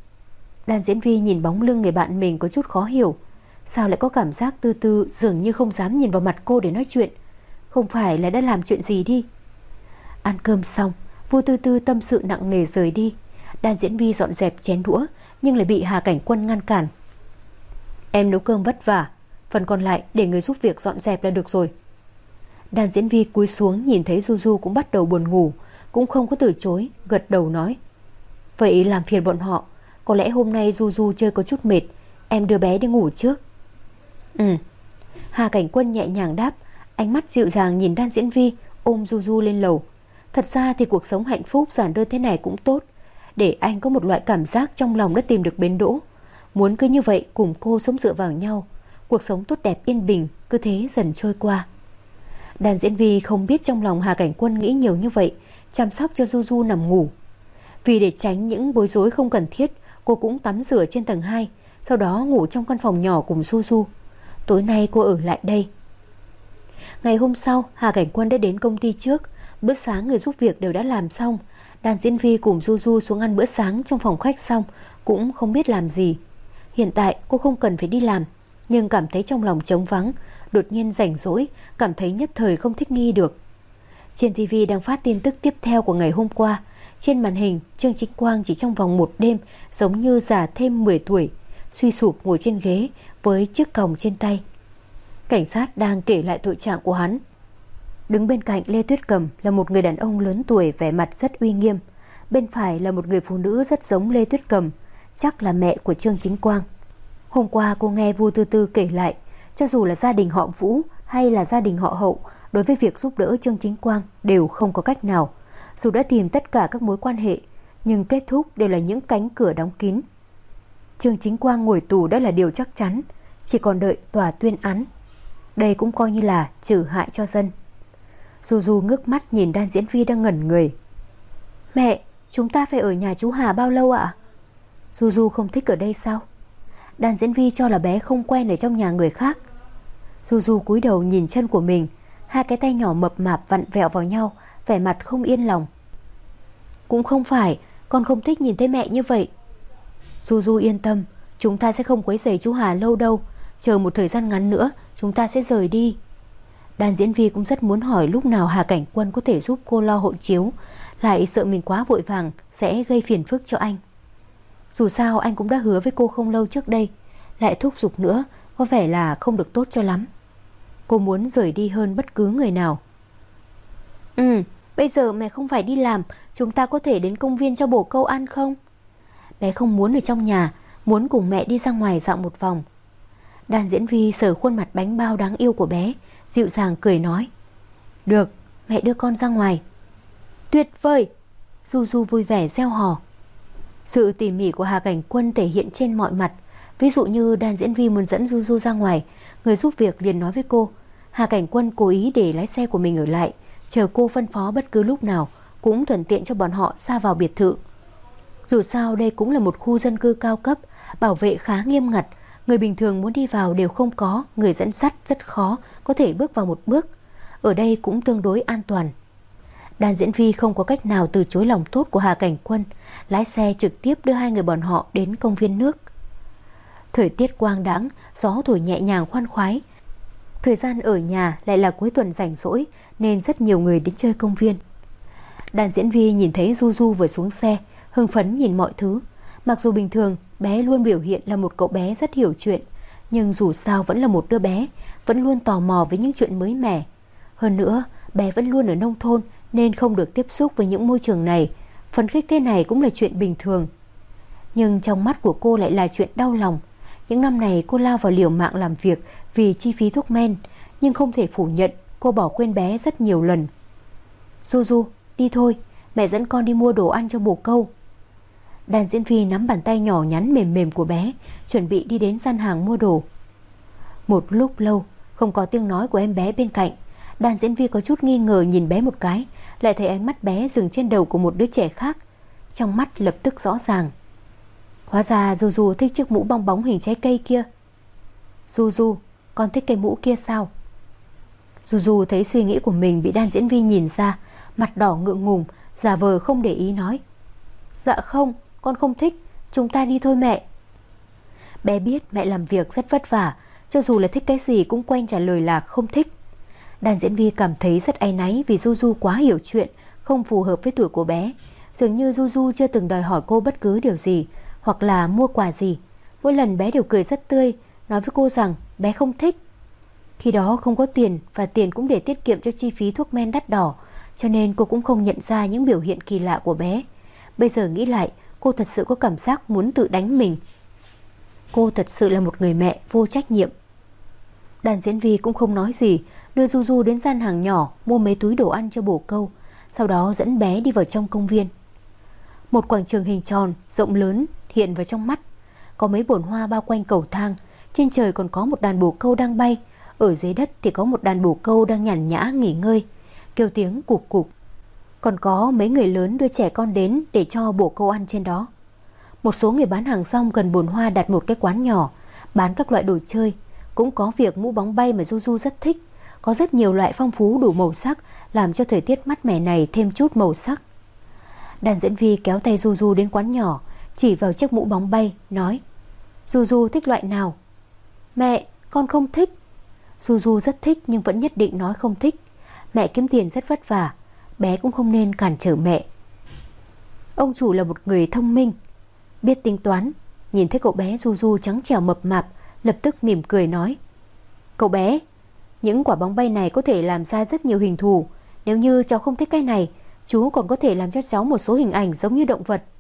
[SPEAKER 1] Đàn Diễn Vi nhìn bóng lưng người bạn mình có chút khó hiểu. Sao lại có cảm giác Tư Tư dường như không dám nhìn vào mặt cô để nói chuyện? Không phải là đã làm chuyện gì đi? Ăn cơm xong, Vu Tư Tư tâm sự nặng nề rời đi. Đàn Diễn Vi dọn dẹp chén đũa, nhưng lại bị Hà Cảnh Quân ngăn cản. Em nấu cơm vất vả, phần còn lại để người giúp việc dọn dẹp là được rồi. Đàn Diễn Vi cúi xuống nhìn thấy Du Du cũng bắt đầu buồn ngủ, cũng không có từ chối, gật đầu nói: vậy làm phiền bọn họ, có lẽ hôm nay Du Du chơi có chút mệt, em đưa bé đi ngủ trước. Ừ. Hà Cảnh Quân nhẹ nhàng đáp, ánh mắt dịu dàng nhìn Đan Diễn Vi, ôm Du Du lên lầu. Thật ra thì cuộc sống hạnh phúc giản đơn thế này cũng tốt, để anh có một loại cảm giác trong lòng đã tìm được bến đỗ. Muốn cứ như vậy cùng cô sống dựa vào nhau, cuộc sống tốt đẹp yên bình cứ thế dần trôi qua. Đàn Diễn Vi không biết trong lòng Hà Cảnh Quân nghĩ nhiều như vậy, chăm sóc cho Du Du nằm ngủ. Vì để tránh những bối rối không cần thiết, cô cũng tắm rửa trên tầng hai, sau đó ngủ trong căn phòng nhỏ cùng Du Du. Tối nay cô ở lại đây. Ngày hôm sau, Hà Cảnh Quân đã đến công ty trước. Bữa sáng người giúp việc đều đã làm xong. Đàn Diễn Vi cùng Du Du xuống ăn bữa sáng trong phòng khách xong, cũng không biết làm gì. Hiện tại cô không cần phải đi làm, nhưng cảm thấy trong lòng trống vắng, đột nhiên rảnh rỗi, cảm thấy nhất thời không thích nghi được. Trên ti vi đang phát tin tức tiếp theo của ngày hôm qua. Trên màn hình, Trương Chính Quang chỉ trong vòng một đêm giống như già thêm mười tuổi, suy sụp ngồi trên ghế với chiếc còng trên tay. Cảnh sát đang kể lại tội trạng của hắn. Đứng bên cạnh Lê Tuyết Cầm là một người đàn ông lớn tuổi vẻ mặt rất uy nghiêm. Bên phải là một người phụ nữ rất giống Lê Tuyết Cầm, chắc là mẹ của Trương Chính Quang. Hôm qua cô nghe Vu Tư Tư kể lại, cho dù là gia đình họ Vũ hay là gia đình họ Hậu, đối với việc giúp đỡ Trương Chính Quang đều không có cách nào. Dù đã tìm tất cả các mối quan hệ, nhưng kết thúc đều là những cánh cửa đóng kín. Trương Chính Quang ngồi tù đã là điều chắc chắn, chỉ còn đợi tòa tuyên án. Đây cũng coi như là trừ hại cho dân. Du Du ngước mắt nhìn Đan Diễn Vi đang ngẩn người. Mẹ, chúng ta phải ở nhà chú Hà bao lâu ạ? Du Du không thích ở đây sao? Đan Diễn Vi cho là bé không quen ở trong nhà người khác. Du Du cúi đầu nhìn chân của mình, hai cái tay nhỏ mập mạp vặn vẹo vào nhau, vẻ mặt không yên lòng. Cũng không phải, con không thích nhìn thấy mẹ như vậy. Du Du yên tâm, chúng ta sẽ không quấy rầy chú Hà lâu đâu, chờ một thời gian ngắn nữa chúng ta sẽ rời đi. Đan Diễn Vi cũng rất muốn hỏi lúc nào Hà Cảnh Quân có thể giúp cô lo hộ chiếu, lại sợ mình quá vội vàng sẽ gây phiền phức cho anh. Dù sao anh cũng đã hứa với cô không lâu trước đây, lại thúc giục nữa có vẻ là không được tốt cho lắm. Cô muốn rời đi hơn bất cứ người nào. Ừ, bây giờ mẹ không phải đi làm, chúng ta có thể đến công viên cho bổ câu ăn không? Bé không muốn ở trong nhà, muốn cùng mẹ đi ra ngoài dạo một vòng. Đan Diễn Vi sờ khuôn mặt bánh bao đáng yêu của bé, dịu dàng cười nói: Được, mẹ đưa con ra ngoài. Tuyệt vời! Du Du vui vẻ reo hò. Sự tỉ mỉ của Hà Cảnh Quân thể hiện trên mọi mặt. Ví dụ như đàn diễn viên muốn dẫn Du Du ra ngoài, người giúp việc liền nói với cô. Hà Cảnh Quân cố ý để lái xe của mình ở lại, chờ cô phân phó bất cứ lúc nào, cũng thuận tiện cho bọn họ ra vào biệt thự. Dù sao đây cũng là một khu dân cư cao cấp, bảo vệ khá nghiêm ngặt, người bình thường muốn đi vào đều không có, người dẫn dắt rất khó có thể bước vào một bước. Ở đây cũng tương đối an toàn. Đàn diễn viên không có cách nào từ chối lòng tốt của Hà Cảnh Quân, lái xe trực tiếp đưa hai người bọn họ đến công viên nước. Thời tiết quang đãng, gió thổi nhẹ nhàng khoan khoái. Thời gian ở nhà lại là cuối tuần rảnh rỗi nên rất nhiều người đến chơi công viên. Đàn diễn viên nhìn thấy Du Du vừa xuống xe, hưng phấn nhìn mọi thứ. Mặc dù bình thường bé luôn biểu hiện là một cậu bé rất hiểu chuyện, nhưng dù sao vẫn là một đứa bé, vẫn luôn tò mò với những chuyện mới mẻ. Hơn nữa, bé vẫn luôn ở nông thôn nên không được tiếp xúc với những môi trường này, phấn khích thế này cũng là chuyện bình thường. Nhưng trong mắt của cô lại là chuyện đau lòng. Những năm này cô lao vào liều mạng làm việc vì chi phí thuốc men, nhưng không thể phủ nhận cô bỏ quên bé rất nhiều lần. Du Du, đi thôi, mẹ dẫn con đi mua đồ ăn cho bồ câu. Đàn diễn viên nắm bàn tay nhỏ nhắn mềm mềm của bé, chuẩn bị đi đến gian hàng mua đồ. Một lúc lâu không có tiếng nói của em bé bên cạnh. Đàn diễn viên có chút nghi ngờ nhìn bé một cái, lại thấy ánh mắt bé dừng trên đầu của một đứa trẻ khác. Trong mắt lập tức rõ ràng. Hóa ra Du Du thích chiếc mũ bong bóng hình trái cây kia. Du Du, con thích cái mũ kia sao? Du Du thấy suy nghĩ của mình bị đàn diễn viên nhìn ra, mặt đỏ ngượng ngùng, giả vờ không để ý nói: Dạ không, con không thích, chúng ta đi thôi mẹ. Bé biết mẹ làm việc rất vất vả, cho dù là thích cái gì cũng quanh trả lời là không thích. Đàn diễn viên cảm thấy rất áy náy vì Du Du quá hiểu chuyện, không phù hợp với tuổi của bé. Dường như Du Du chưa từng đòi hỏi cô bất cứ điều gì, hoặc là mua quà gì. Mỗi lần bé đều cười rất tươi, nói với cô rằng bé không thích. Khi đó không có tiền, và tiền cũng để tiết kiệm cho chi phí thuốc men đắt đỏ, cho nên cô cũng không nhận ra những biểu hiện kỳ lạ của bé. Bây giờ nghĩ lại, cô thật sự có cảm giác muốn tự đánh mình. Cô thật sự là một người mẹ vô trách nhiệm. Đàn diễn viên cũng không nói gì, đưa Du Du đến gian hàng nhỏ mua mấy túi đồ ăn cho bồ câu, sau đó dẫn bé đi vào trong công viên. Một quảng trường hình tròn rộng lớn hiện vào trong mắt, có mấy bồn hoa bao quanh cầu thang, trên trời còn có một đàn bồ câu đang bay, ở dưới đất thì có một đàn bồ câu đang nhàn nhã nghỉ ngơi, kêu tiếng cục cục. Còn có mấy người lớn đưa trẻ con đến để cho bồ câu ăn trên đó. Một số người bán hàng rong gần bồn hoa đặt một cái quán nhỏ, bán các loại đồ chơi. Cũng có việc mũ bóng bay mà Du Du rất thích. Có rất nhiều loại phong phú đủ màu sắc, làm cho thời tiết mát mẻ này thêm chút màu sắc. Đàn diễn viên kéo tay Du Du đến quán nhỏ, chỉ vào chiếc mũ bóng bay, nói: Du Du thích loại nào? Mẹ, con không thích. Du Du rất thích nhưng vẫn nhất định nói không thích. Mẹ kiếm tiền rất vất vả, bé cũng không nên cản trở mẹ. Ông chủ là một người thông minh, biết tính toán. Nhìn thấy cậu bé Du Du trắng trẻo mập mạp, lập tức mỉm cười nói: Cậu bé, những quả bóng bay này có thể làm ra rất nhiều hình thù. Nếu như cháu không thích cái này, chú còn có thể làm cho cháu một số hình ảnh giống như động vật.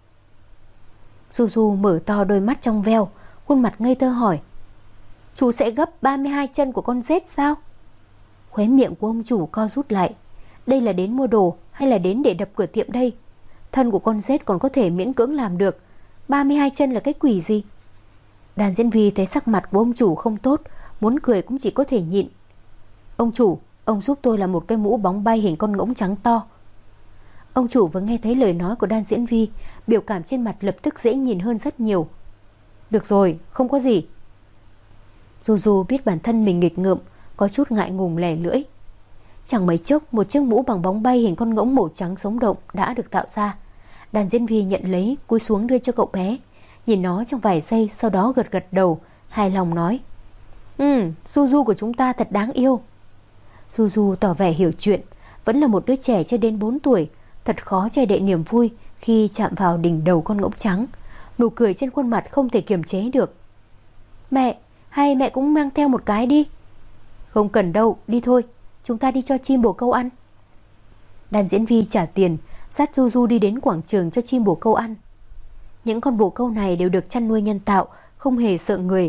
[SPEAKER 1] Du Du mở to đôi mắt trong veo, khuôn mặt ngây thơ hỏi: Chú sẽ gấp ba mươi hai chân của con rết sao? Khóe miệng của ông chủ co rút lại. Đây là đến mua đồ hay là đến để đập cửa tiệm đây? Thân của con rết còn có thể miễn cưỡng làm được, ba mươi hai chân là cái quỷ gì? Đàn diễn viên thấy sắc mặt của ông chủ không tốt, muốn cười cũng chỉ có thể nhịn. Ông chủ, ông giúp tôi làm một cái mũ bóng bay hình con ngỗng trắng to. Ông chủ vừa nghe thấy lời nói của đàn diễn viên, biểu cảm trên mặt lập tức dễ nhìn hơn rất nhiều. Được rồi, không có gì. Du Du biết bản thân mình nghịch ngợm, có chút ngại ngùng lẻ lưỡi. Chẳng mấy chốc, một chiếc mũ bằng bóng bay hình con ngỗng màu trắng sống động đã được tạo ra. Đàn diễn viên nhận lấy, cúi xuống đưa cho cậu bé, nhìn nó trong vài giây, sau đó gật gật đầu, hài lòng nói: Ừ, Du Du của chúng ta thật đáng yêu. Du Du tỏ vẻ hiểu chuyện, vẫn là một đứa trẻ chưa đến bốn tuổi, thật khó che đậy niềm vui khi chạm vào đỉnh đầu con ngỗng trắng. Nụ cười trên khuôn mặt không thể kiềm chế được. Mẹ, hay mẹ cũng mang theo một cái đi. Không cần đâu, đi thôi, chúng ta đi cho chim bồ câu ăn. Đàn diễn viên trả tiền, dắt Du Du đi đến quảng trường cho chim bồ câu ăn. Những con bồ câu này đều được chăn nuôi nhân tạo, không hề sợ người.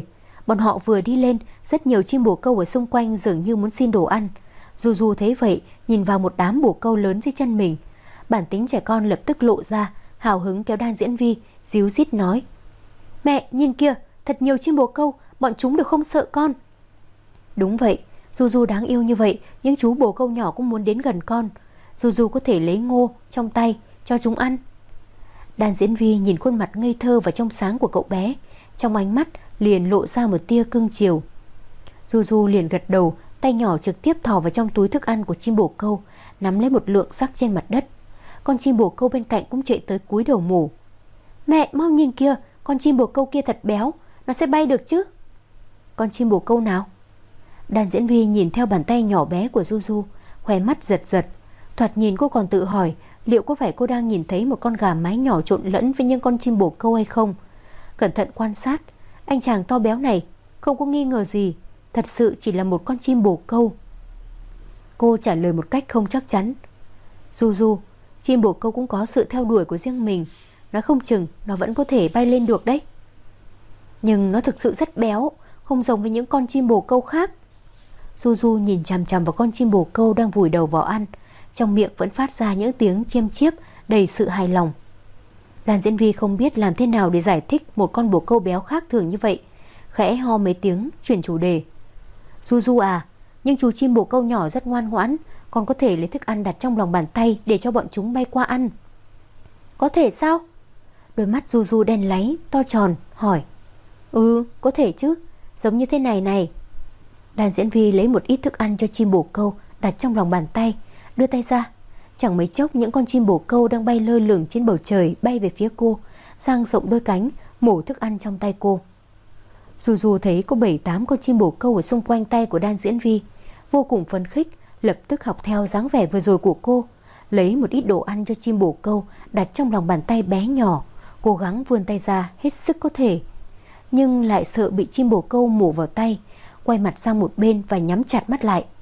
[SPEAKER 1] Bọn họ vừa đi lên, rất nhiều chim bồ câu ở xung quanh dường như muốn xin đồ ăn. Du Du thấy vậy, nhìn vào một đám bồ câu lớn dưới chân mình. Bản tính trẻ con lập tức lộ ra, hào hứng kéo Đan Diễn Vi, díu dít nói: Mẹ, nhìn kìa, thật nhiều chim bồ câu, bọn chúng đều không sợ con. Đúng vậy, Du Du đáng yêu như vậy, những chú bồ câu nhỏ cũng muốn đến gần con. Du Du có thể lấy ngô trong tay cho chúng ăn. Đan Diễn Vi nhìn khuôn mặt ngây thơ và trong sáng của cậu bé, trong ánh mắt liền lộ ra một tia cưng chiều. Du Du liền gật đầu, tay nhỏ trực tiếp thò vào trong túi thức ăn của chim bồ câu, nắm lấy một lượng rắc trên mặt đất. Con chim bồ câu bên cạnh cũng chạy tới cúi đầu mổ. Mẹ, mau nhìn kia, con chim bồ câu kia thật béo, nó sẽ bay được chứ? Con chim bồ câu nào? Đan Diễn Vi nhìn theo bàn tay nhỏ bé của Du Du, khóe mắt giật giật. Thoạt nhìn cô còn tự hỏi liệu có phải cô đang nhìn thấy một con gà mái nhỏ trộn lẫn với những con chim bồ câu hay không. Cẩn thận quan sát, anh chàng to béo này không có nghi ngờ gì, thật sự chỉ là một con chim bồ câu. Cô trả lời một cách không chắc chắn. Du Du, chim bồ câu cũng có sự theo đuổi của riêng mình, nói không chừng nó vẫn có thể bay lên được đấy. Nhưng nó thực sự rất béo, không giống với những con chim bồ câu khác. Du Du nhìn chằm chằm vào con chim bồ câu đang vùi đầu vào ăn, trong miệng vẫn phát ra những tiếng chiêm chiếp đầy sự hài lòng. Đan Diễn Vi không biết làm thế nào để giải thích một con bồ câu béo khác thường như vậy, khẽ ho mấy tiếng chuyển chủ đề. Du Du à, nhưng chú chim bồ câu nhỏ rất ngoan ngoãn, con có thể lấy thức ăn đặt trong lòng bàn tay để cho bọn chúng bay qua ăn. Có thể sao? Đôi mắt Du Du đen láy, to tròn, hỏi. Ừ, có thể chứ, giống như thế này này. Đan Diễn Vi lấy một ít thức ăn cho chim bồ câu đặt trong lòng bàn tay, đưa tay ra. Chẳng mấy chốc những con chim bồ câu đang bay lơ lửng trên bầu trời bay về phía cô, dang rộng đôi cánh mổ thức ăn trong tay cô. Du Du thấy có bảy tám con chim bồ câu ở xung quanh tay của Đan Diễn Vi, vô cùng phấn khích, lập tức học theo dáng vẻ vừa rồi của cô, lấy một ít đồ ăn cho chim bồ câu đặt trong lòng bàn tay bé nhỏ, cố gắng vươn tay ra hết sức có thể, nhưng lại sợ bị chim bồ câu mổ vào tay, quay mặt sang một bên và nhắm chặt mắt lại.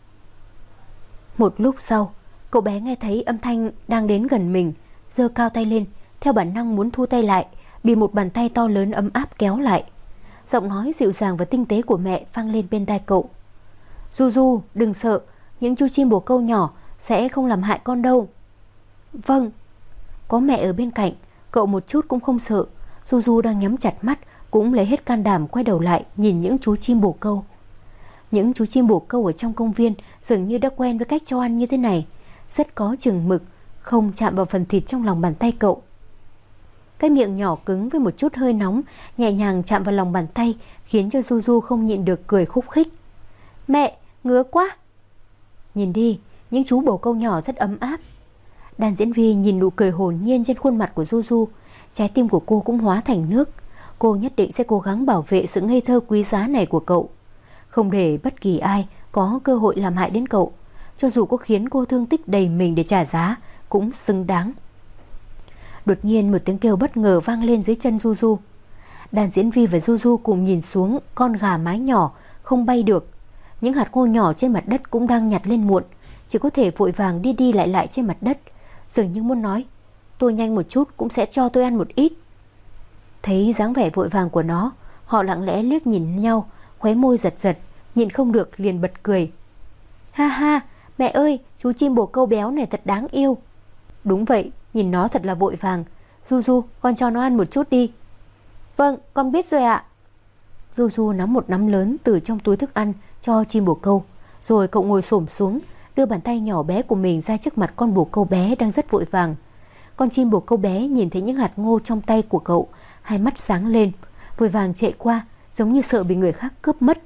[SPEAKER 1] Một lúc sau, cậu bé nghe thấy âm thanh đang đến gần mình, giơ cao tay lên, theo bản năng muốn thu tay lại, bị một bàn tay to lớn ấm áp kéo lại. Giọng nói dịu dàng và tinh tế của mẹ vang lên bên tai cậu. Du Du, đừng sợ, những chú chim bồ câu nhỏ sẽ không làm hại con đâu. Vâng. Có mẹ ở bên cạnh, cậu một chút cũng không sợ. Du Du đang nhắm chặt mắt, cũng lấy hết can đảm quay đầu lại nhìn những chú chim bồ câu. Những chú chim bồ câu ở trong công viên dường như đã quen với cách cho ăn như thế này, rất có chừng mực, không chạm vào phần thịt trong lòng bàn tay cậu. Cái miệng nhỏ cứng với một chút hơi nóng nhẹ nhàng chạm vào lòng bàn tay, khiến cho Du Du không nhịn được cười khúc khích. Mẹ, ngứa quá. Nhìn đi, những chú bồ câu nhỏ rất ấm áp. Đan Diễn Vi nhìn nụ cười hồn nhiên trên khuôn mặt của Du Du, trái tim của cô cũng hóa thành nước. Cô nhất định sẽ cố gắng bảo vệ sự ngây thơ quý giá này của cậu, không để bất kỳ ai có cơ hội làm hại đến cậu, cho dù có khiến cô thương tích đầy mình để trả giá cũng xứng đáng. Đột nhiên một tiếng kêu bất ngờ vang lên dưới chân Du Du. Đan Diễn Vi và Du Du cùng nhìn xuống con gà mái nhỏ không bay được. Những hạt ngô nhỏ trên mặt đất cũng đang nhặt lên muộn, chỉ có thể vội vàng đi đi lại lại trên mặt đất, dường như muốn nói, tôi nhanh một chút cũng sẽ cho tôi ăn một ít. Thấy dáng vẻ vội vàng của nó, họ lặng lẽ liếc nhìn nhau, khóe môi giật giật, nhịn không được liền bật cười. Ha ha, mẹ ơi, chú chim bồ câu béo này thật đáng yêu. Đúng vậy, nhìn nó thật là vội vàng. Du Du, con cho nó ăn một chút đi. Vâng, con biết rồi ạ. Du Du nắm một nắm lớn từ trong túi thức ăn cho chim bồ câu, rồi cậu ngồi xổm xuống, đưa bàn tay nhỏ bé của mình ra trước mặt con bồ câu bé đang rất vội vàng. Con chim bồ câu bé nhìn thấy những hạt ngô trong tay của cậu, hai mắt sáng lên, vội vàng chạy qua, giống như sợ bị người khác cướp mất.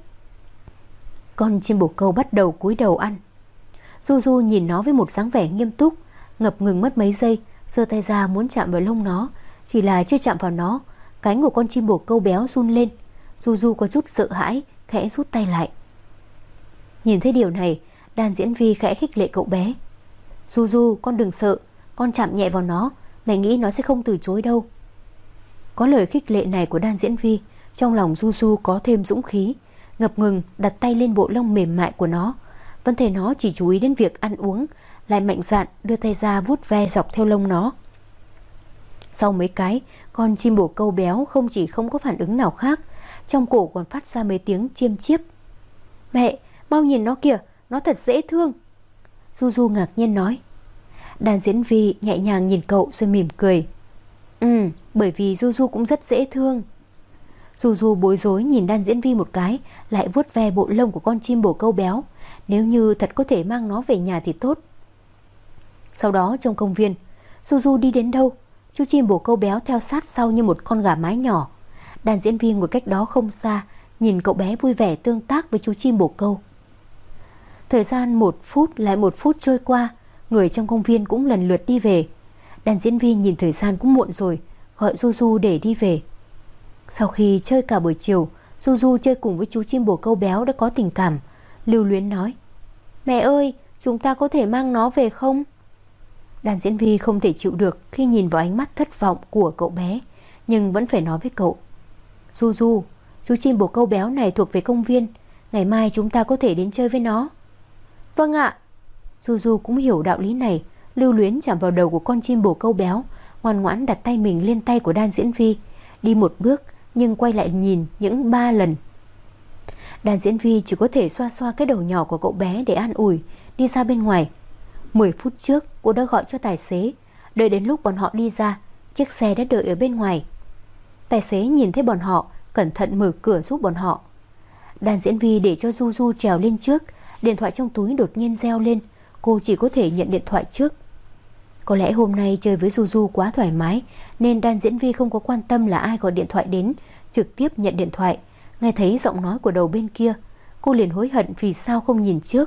[SPEAKER 1] Con chim bồ câu bắt đầu cúi đầu ăn. Du Du nhìn nó với một dáng vẻ nghiêm túc, ngập ngừng mất mấy giây, giơ tay ra muốn chạm vào lông nó, chỉ là chưa chạm vào nó, cánh của con chim bồ câu béo run lên. Du Du có chút sợ hãi, khẽ rút tay lại. Nhìn thấy điều này, Đan Diễn Vi khẽ khích lệ cậu bé. Du Du, con đừng sợ, con chạm nhẹ vào nó, mẹ nghĩ nó sẽ không từ chối đâu. Có lời khích lệ này của Đan Diễn Vi, trong lòng Du Du có thêm dũng khí, ngập ngừng đặt tay lên bộ lông mềm mại của nó. Vẫn thấy nó chỉ chú ý đến việc ăn uống, lại mạnh dạn đưa tay ra vuốt ve dọc theo lông nó. Sau mấy cái, con chim bồ câu béo không chỉ không có phản ứng nào khác, trong cổ còn phát ra mấy tiếng chiêm chiếp. Mẹ, mau nhìn nó kìa, nó thật dễ thương. Du Du ngạc nhiên nói. Đàn diễn Vi nhẹ nhàng nhìn cậu rồi mỉm cười. Ừ, bởi vì Du Du cũng rất dễ thương. Du Du bối rối nhìn Đan Diễn Vi một cái, lại vuốt ve bộ lông của con chim bồ câu béo. Nếu như thật có thể mang nó về nhà thì tốt. Sau đó trong công viên, Du Du đi đến đâu, chú chim bồ câu béo theo sát sau như một con gà mái nhỏ. Đan Diễn Vi ngồi cách đó không xa, nhìn cậu bé vui vẻ tương tác với chú chim bồ câu. Thời gian một phút lại một phút trôi qua, người trong công viên cũng lần lượt đi về. Đan Diễn Vi nhìn thời gian cũng muộn rồi, gọi Du Du để đi về. Sau khi chơi cả buổi chiều, Du Du chơi cùng với chú chim bồ câu béo đã có tình cảm. Lưu luyến nói, mẹ ơi, chúng ta có thể mang nó về không? Đan Diễn Vi không thể chịu được khi nhìn vào ánh mắt thất vọng của cậu bé, nhưng vẫn phải nói với cậu. Du Du, chú chim bồ câu béo này thuộc về công viên, ngày mai chúng ta có thể đến chơi với nó. Vâng ạ. Du Du cũng hiểu đạo lý này, lưu luyến chạm vào đầu của con chim bồ câu béo, ngoan ngoãn đặt tay mình lên tay của Đan Diễn Vi, đi một bước nhưng quay lại nhìn những ba lần. Đan Diễn Vi chỉ có thể xoa xoa cái đầu nhỏ của cậu bé để an ủi, đi ra bên ngoài. Mười phút trước cô đã gọi cho tài xế, đợi đến lúc bọn họ đi ra, chiếc xe đã đợi ở bên ngoài. Tài xế nhìn thấy bọn họ, cẩn thận mở cửa giúp bọn họ. Đan Diễn Vi để cho Du Du trèo lên trước, điện thoại trong túi đột nhiên reo lên, cô chỉ có thể nhận điện thoại trước. Có lẽ hôm nay chơi với Du Du quá thoải mái, nên Đan Diễn Vi không có quan tâm là ai gọi điện thoại đến, trực tiếp nhận điện thoại. Nghe thấy giọng nói của đầu bên kia, cô liền hối hận vì sao không nhìn trước.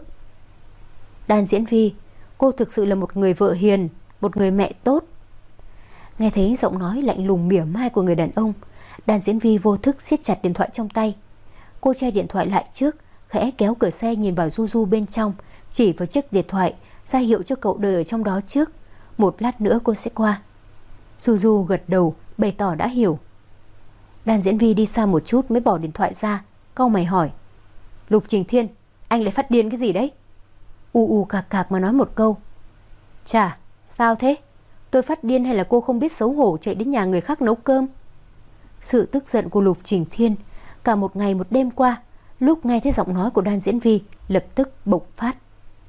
[SPEAKER 1] Đan Diễn Vi, cô thực sự là một người vợ hiền, một người mẹ tốt. Nghe thấy giọng nói lạnh lùng mỉa mai của người đàn ông, Đan Diễn Vi vô thức siết chặt điện thoại trong tay. Cô che điện thoại lại trước, khẽ kéo cửa xe nhìn vào Du Du bên trong, chỉ vào chiếc điện thoại, ra hiệu cho cậu đợi ở trong đó trước. Một lát nữa cô sẽ qua. Du Du gật đầu, bày tỏ đã hiểu. Đan Diễn Vi đi xa một chút mới bỏ điện thoại ra, cau mày hỏi, Lục Trình Thiên, anh lại phát điên cái gì đấy? U u cạc cạc mà nói một câu. Chà, sao thế? Tôi phát điên hay là cô không biết xấu hổ chạy đến nhà người khác nấu cơm? Sự tức giận của Lục Trình Thiên cả một ngày một đêm qua, lúc nghe thấy giọng nói của Đan Diễn Vi lập tức bộc phát.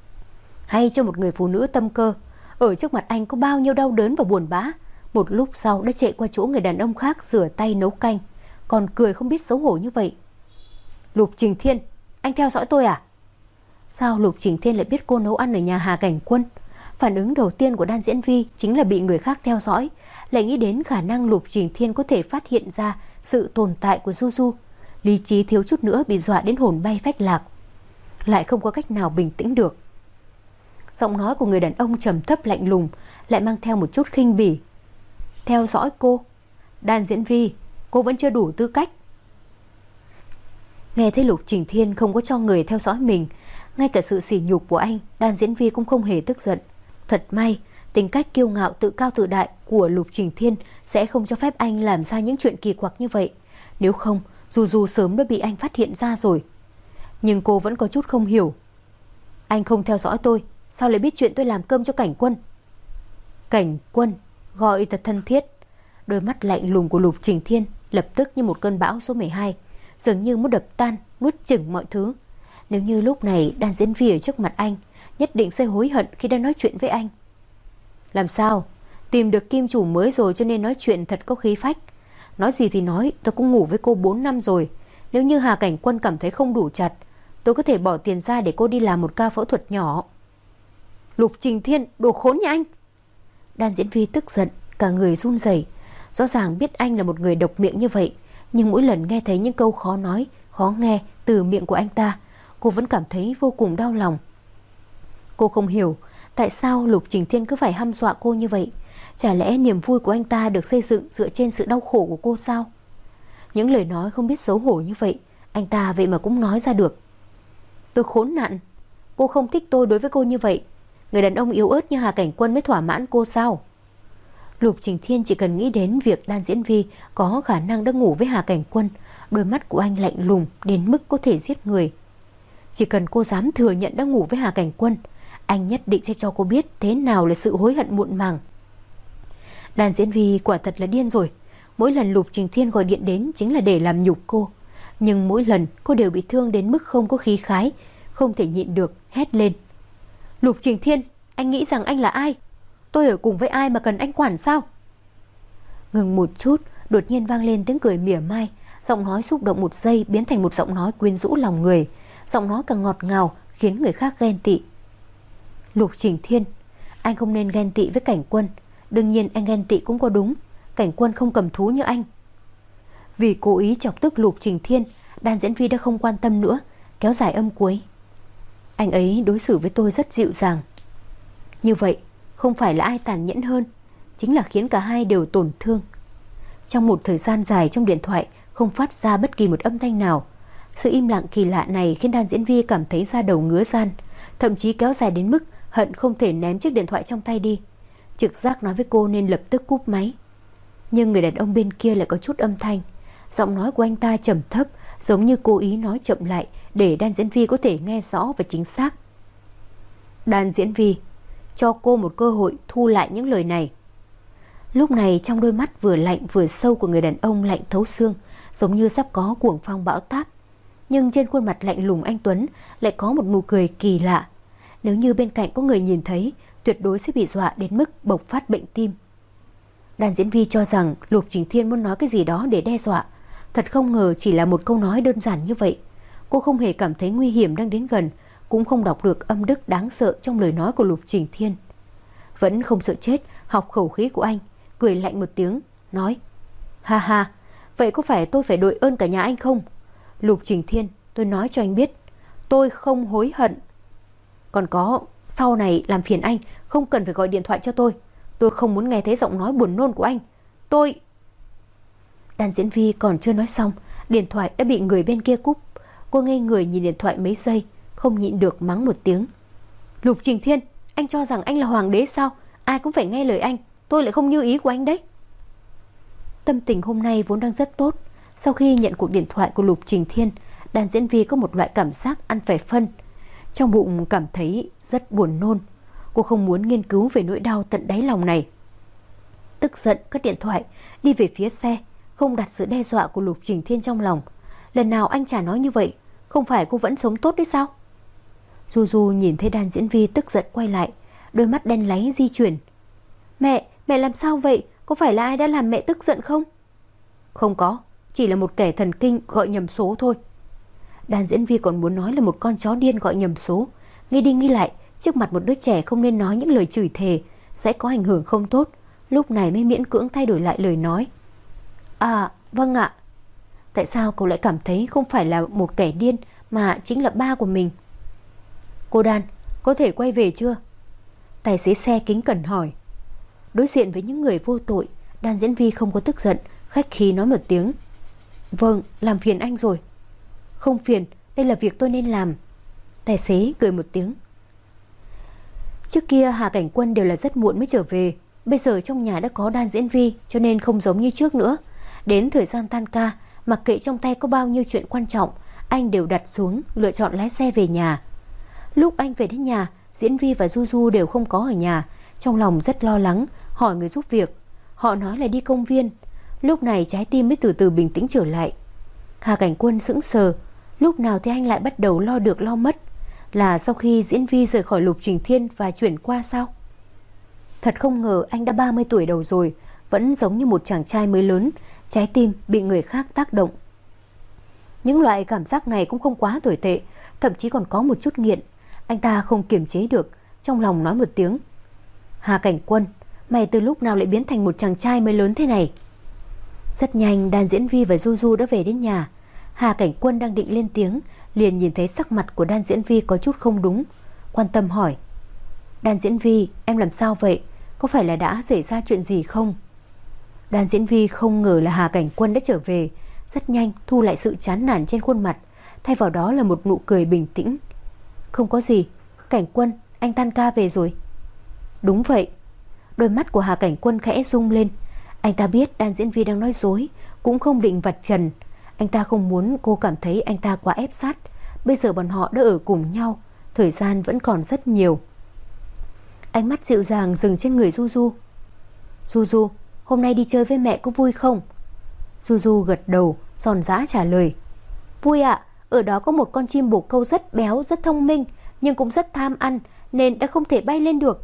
[SPEAKER 1] Hay cho một người phụ nữ tâm cơ, ở trước mặt anh có bao nhiêu đau đớn và buồn bã, một lúc sau đã chạy qua chỗ người đàn ông khác rửa tay nấu canh, còn cười không biết xấu hổ như vậy. Lục Trình Thiên, anh theo dõi tôi à? Sao Lục Trình Thiên lại biết cô nấu ăn ở nhà Hà Cảnh Quân? Phản ứng đầu tiên của Đan Diễn Vi chính là bị người khác theo dõi, lại nghĩ đến khả năng Lục Trình Thiên có thể phát hiện ra sự tồn tại của Du Du. Lý trí thiếu chút nữa bị dọa đến hồn bay phách lạc, lại không có cách nào bình tĩnh được. Giọng nói của người đàn ông trầm thấp lạnh lùng, lại mang theo một chút khinh bỉ. Theo dõi cô? Đan Diễn Vi, cô vẫn chưa đủ tư cách. Nghe thấy Lục Trình Thiên không có cho người theo dõi mình, ngay cả sự sỉ nhục của anh, Đan Diễn Vi cũng không hề tức giận. Thật may, tính cách kiêu ngạo tự cao tự đại của Lục Trình Thiên sẽ không cho phép anh làm ra những chuyện kỳ quặc như vậy. Nếu không, dù dù sớm đã bị anh phát hiện ra rồi. Nhưng cô vẫn có chút không hiểu. Anh không theo dõi tôi, sao lại biết chuyện tôi làm cơm cho Cảnh Quân? Cảnh Quân, gọi thật thân thiết. Đôi mắt lạnh lùng của Lục Trình Thiên lập tức như một cơn bão số mười hai, dường như muốn đập tan, nuốt chửng mọi thứ. Nếu như lúc này Đan Diễn Vi ở trước mặt anh, nhất định sẽ hối hận khi đã nói chuyện với anh. Làm sao? Tìm được kim chủ mới rồi cho nên nói chuyện thật có khí phách. Nói gì thì nói, tôi cũng ngủ với cô bốn năm rồi. Nếu như Hà Cảnh Quân cảm thấy không đủ chặt, tôi có thể bỏ tiền ra để cô đi làm một ca phẫu thuật nhỏ. Lục Trình Thiên, đồ khốn nhà anh! Đan Diễn Vi tức giận, cả người run rẩy. Rõ ràng biết anh là một người độc miệng như vậy, nhưng mỗi lần nghe thấy những câu khó nói, khó nghe từ miệng của anh ta, cô vẫn cảm thấy vô cùng đau lòng. Cô không hiểu tại sao Lục Trình Thiên cứ phải hăm dọa cô như vậy. Chả lẽ niềm vui của anh ta được xây dựng dựa trên sự đau khổ của cô sao? Những lời nói không biết xấu hổ như vậy, anh ta vậy mà cũng nói ra được. Tôi khốn nạn, cô không thích tôi đối với cô như vậy. Người đàn ông yếu ớt như Hà Cảnh Quân mới thỏa mãn cô sao? Lục Trình Thiên chỉ cần nghĩ đến việc Đan Diễn Vi có khả năng đã ngủ với Hà Cảnh Quân, đôi mắt của anh lạnh lùng đến mức có thể giết người. Chỉ cần cô dám thừa nhận đã ngủ với Hà Cảnh Quân, anh nhất định sẽ cho cô biết thế nào là sự hối hận muộn màng. Đan Diễn Vi quả thật là điên rồi. Mỗi lần Lục Trình Thiên gọi điện đến chính là để làm nhục cô. Nhưng mỗi lần cô đều bị thương đến mức không có khí khái, không thể nhịn được, hét lên. Lục Trình Thiên, anh nghĩ rằng anh là ai? Tôi ở cùng với ai mà cần anh quản sao? Ngừng một chút, đột nhiên vang lên tiếng cười mỉa mai. Giọng nói xúc động một giây biến thành một giọng nói quyến rũ lòng người. Giọng nói càng ngọt ngào khiến người khác ghen tị. Lục Trình Thiên, anh không nên ghen tị với Cảnh Quân. Đương nhiên anh ghen tị cũng có đúng. Cảnh Quân không cầm thú như anh. Vì cố ý chọc tức Lục Trình Thiên, đàn diễn viên đã không quan tâm nữa, kéo dài âm cuối. Anh ấy đối xử với tôi rất dịu dàng. Như vậy không phải là ai tàn nhẫn hơn, chính là khiến cả hai đều tổn thương. Trong một thời gian dài trong điện thoại không phát ra bất kỳ một âm thanh nào. Sự im lặng kỳ lạ này khiến đàn diễn viên cảm thấy da đầu ngứa ran, thậm chí kéo dài đến mức hận không thể ném chiếc điện thoại trong tay đi. Trực giác nói với cô nên lập tức cúp máy. Nhưng người đàn ông bên kia lại có chút âm thanh. Giọng nói của anh ta trầm thấp, giống như cố ý nói chậm lại để đàn diễn viên có thể nghe rõ và chính xác. Đàn diễn viên, cho cô một cơ hội thu lại những lời này. Lúc này trong đôi mắt vừa lạnh vừa sâu của người đàn ông lạnh thấu xương, giống như sắp có cuồng phong bão táp. Nhưng trên khuôn mặt lạnh lùng anh Tuấn lại có một nụ cười kỳ lạ. Nếu như bên cạnh có người nhìn thấy, tuyệt đối sẽ bị dọa đến mức bộc phát bệnh tim. Đàn diễn viên cho rằng Lục Trình Thiên muốn nói cái gì đó để đe dọa. Thật không ngờ chỉ là một câu nói đơn giản như vậy. Cô không hề cảm thấy nguy hiểm đang đến gần, cũng không đọc được âm đức đáng sợ trong lời nói của Lục Trình Thiên. Vẫn không sợ chết, học khẩu khí của anh, cười lạnh một tiếng, nói: Ha ha, vậy có phải tôi phải đội ơn cả nhà anh không? Lục Trình Thiên, tôi nói cho anh biết, tôi không hối hận. Còn có, sau này làm phiền anh không cần phải gọi điện thoại cho tôi. Tôi không muốn nghe thấy giọng nói buồn nôn của anh. Tôi... Đàn diễn viên còn chưa nói xong, điện thoại đã bị người bên kia cúp. Cô ngây người nhìn điện thoại mấy giây, không nhịn được mắng một tiếng. Lục Trình Thiên, anh cho rằng anh là hoàng đế sao? Ai cũng phải nghe lời anh. Tôi lại không như ý của anh đấy. Tâm tình hôm nay vốn đang rất tốt. Sau khi nhận cuộc điện thoại của Lục Trình Thiên, đàn diễn viên có một loại cảm giác ăn phải phân. Trong bụng cảm thấy rất buồn nôn. Cô không muốn nghiên cứu về nỗi đau tận đáy lòng này. Tức giận cất điện thoại, đi về phía xe, không đặt sự đe dọa của Lục Trình Thiên trong lòng. Lần nào anh chả nói như vậy, không phải cô vẫn sống tốt đấy sao? Du Du nhìn thấy đàn diễn viên tức giận quay lại, đôi mắt đen láy di chuyển. Mẹ, mẹ làm sao vậy? Có phải là ai đã làm mẹ tức giận không? Không có, chỉ là một kẻ thần kinh gọi nhầm số thôi. Đàn diễn viên còn muốn nói là một con chó điên gọi nhầm số. Nghĩ đi nghĩ lại, trước mặt một đứa trẻ không nên nói những lời chửi thề, sẽ có ảnh hưởng không tốt. Lúc này mới miễn cưỡng thay đổi lại lời nói. À, vâng ạ. Tại sao cậu lại cảm thấy không phải là một kẻ điên mà chính là ba của mình? Cô Đan, có thể quay về chưa? Tài xế xe kính cẩn hỏi. Đối diện với những người vô tội, đàn diễn viên không có tức giận, khách khí nói một tiếng. Vâng, làm phiền anh rồi. Không phiền, đây là việc tôi nên làm. Tài xế cười một tiếng. Trước kia Hà Cảnh Quân đều là rất muộn mới trở về. Bây giờ trong nhà đã có đàn diễn viên, cho nên không giống như trước nữa. Đến thời gian tan ca, mặc kệ trong tay có bao nhiêu chuyện quan trọng, anh đều đặt xuống, lựa chọn lái xe về nhà. Lúc anh về đến nhà, Diễn Vi và Du Du đều không có ở nhà. Trong lòng rất lo lắng, hỏi người giúp việc. Họ nói là đi công viên. Lúc này trái tim mới từ từ bình tĩnh trở lại. Hà Cảnh Quân sững sờ. Lúc nào thì anh lại bắt đầu lo được lo mất? Là sau khi Diễn Vi rời khỏi Lục Trình Thiên và chuyển qua sao? Thật không ngờ anh đã ba mươi tuổi đầu rồi, vẫn giống như một chàng trai mới lớn, trái tim bị người khác tác động. Những loại cảm giác này cũng không quá tồi tệ, thậm chí còn có một chút nghiện. Anh ta không kiềm chế được, trong lòng nói một tiếng. Hà Cảnh Quân, mày từ lúc nào lại biến thành một chàng trai mới lớn thế này? Rất nhanh, đàn diễn Vi và Du Du đã về đến nhà. Hà Cảnh Quân đang định lên tiếng, liền nhìn thấy sắc mặt của đàn diễn Vi có chút không đúng, quan tâm hỏi. Đàn diễn Vi, em làm sao vậy? Có phải là đã xảy ra chuyện gì không? Đàn diễn Vi không ngờ là Hà Cảnh Quân đã trở về, rất nhanh thu lại sự chán nản trên khuôn mặt, thay vào đó là một nụ cười bình tĩnh. Không có gì, Cảnh Quân, anh tan ca về rồi. Đúng vậy. Đôi mắt của Hà Cảnh Quân khẽ rung lên. Anh ta biết đàn diễn Vi đang nói dối, cũng không định vạch trần. Anh ta không muốn cô cảm thấy anh ta quá ép sát. Bây giờ bọn họ đã ở cùng nhau, thời gian vẫn còn rất nhiều. Ánh mắt dịu dàng dừng trên người Du Du. Du Du, hôm nay đi chơi với mẹ có vui không? Du Du gật đầu, giòn giã trả lời. Vui ạ, ở đó có một con chim bồ câu rất béo, rất thông minh, nhưng cũng rất tham ăn, nên đã không thể bay lên được.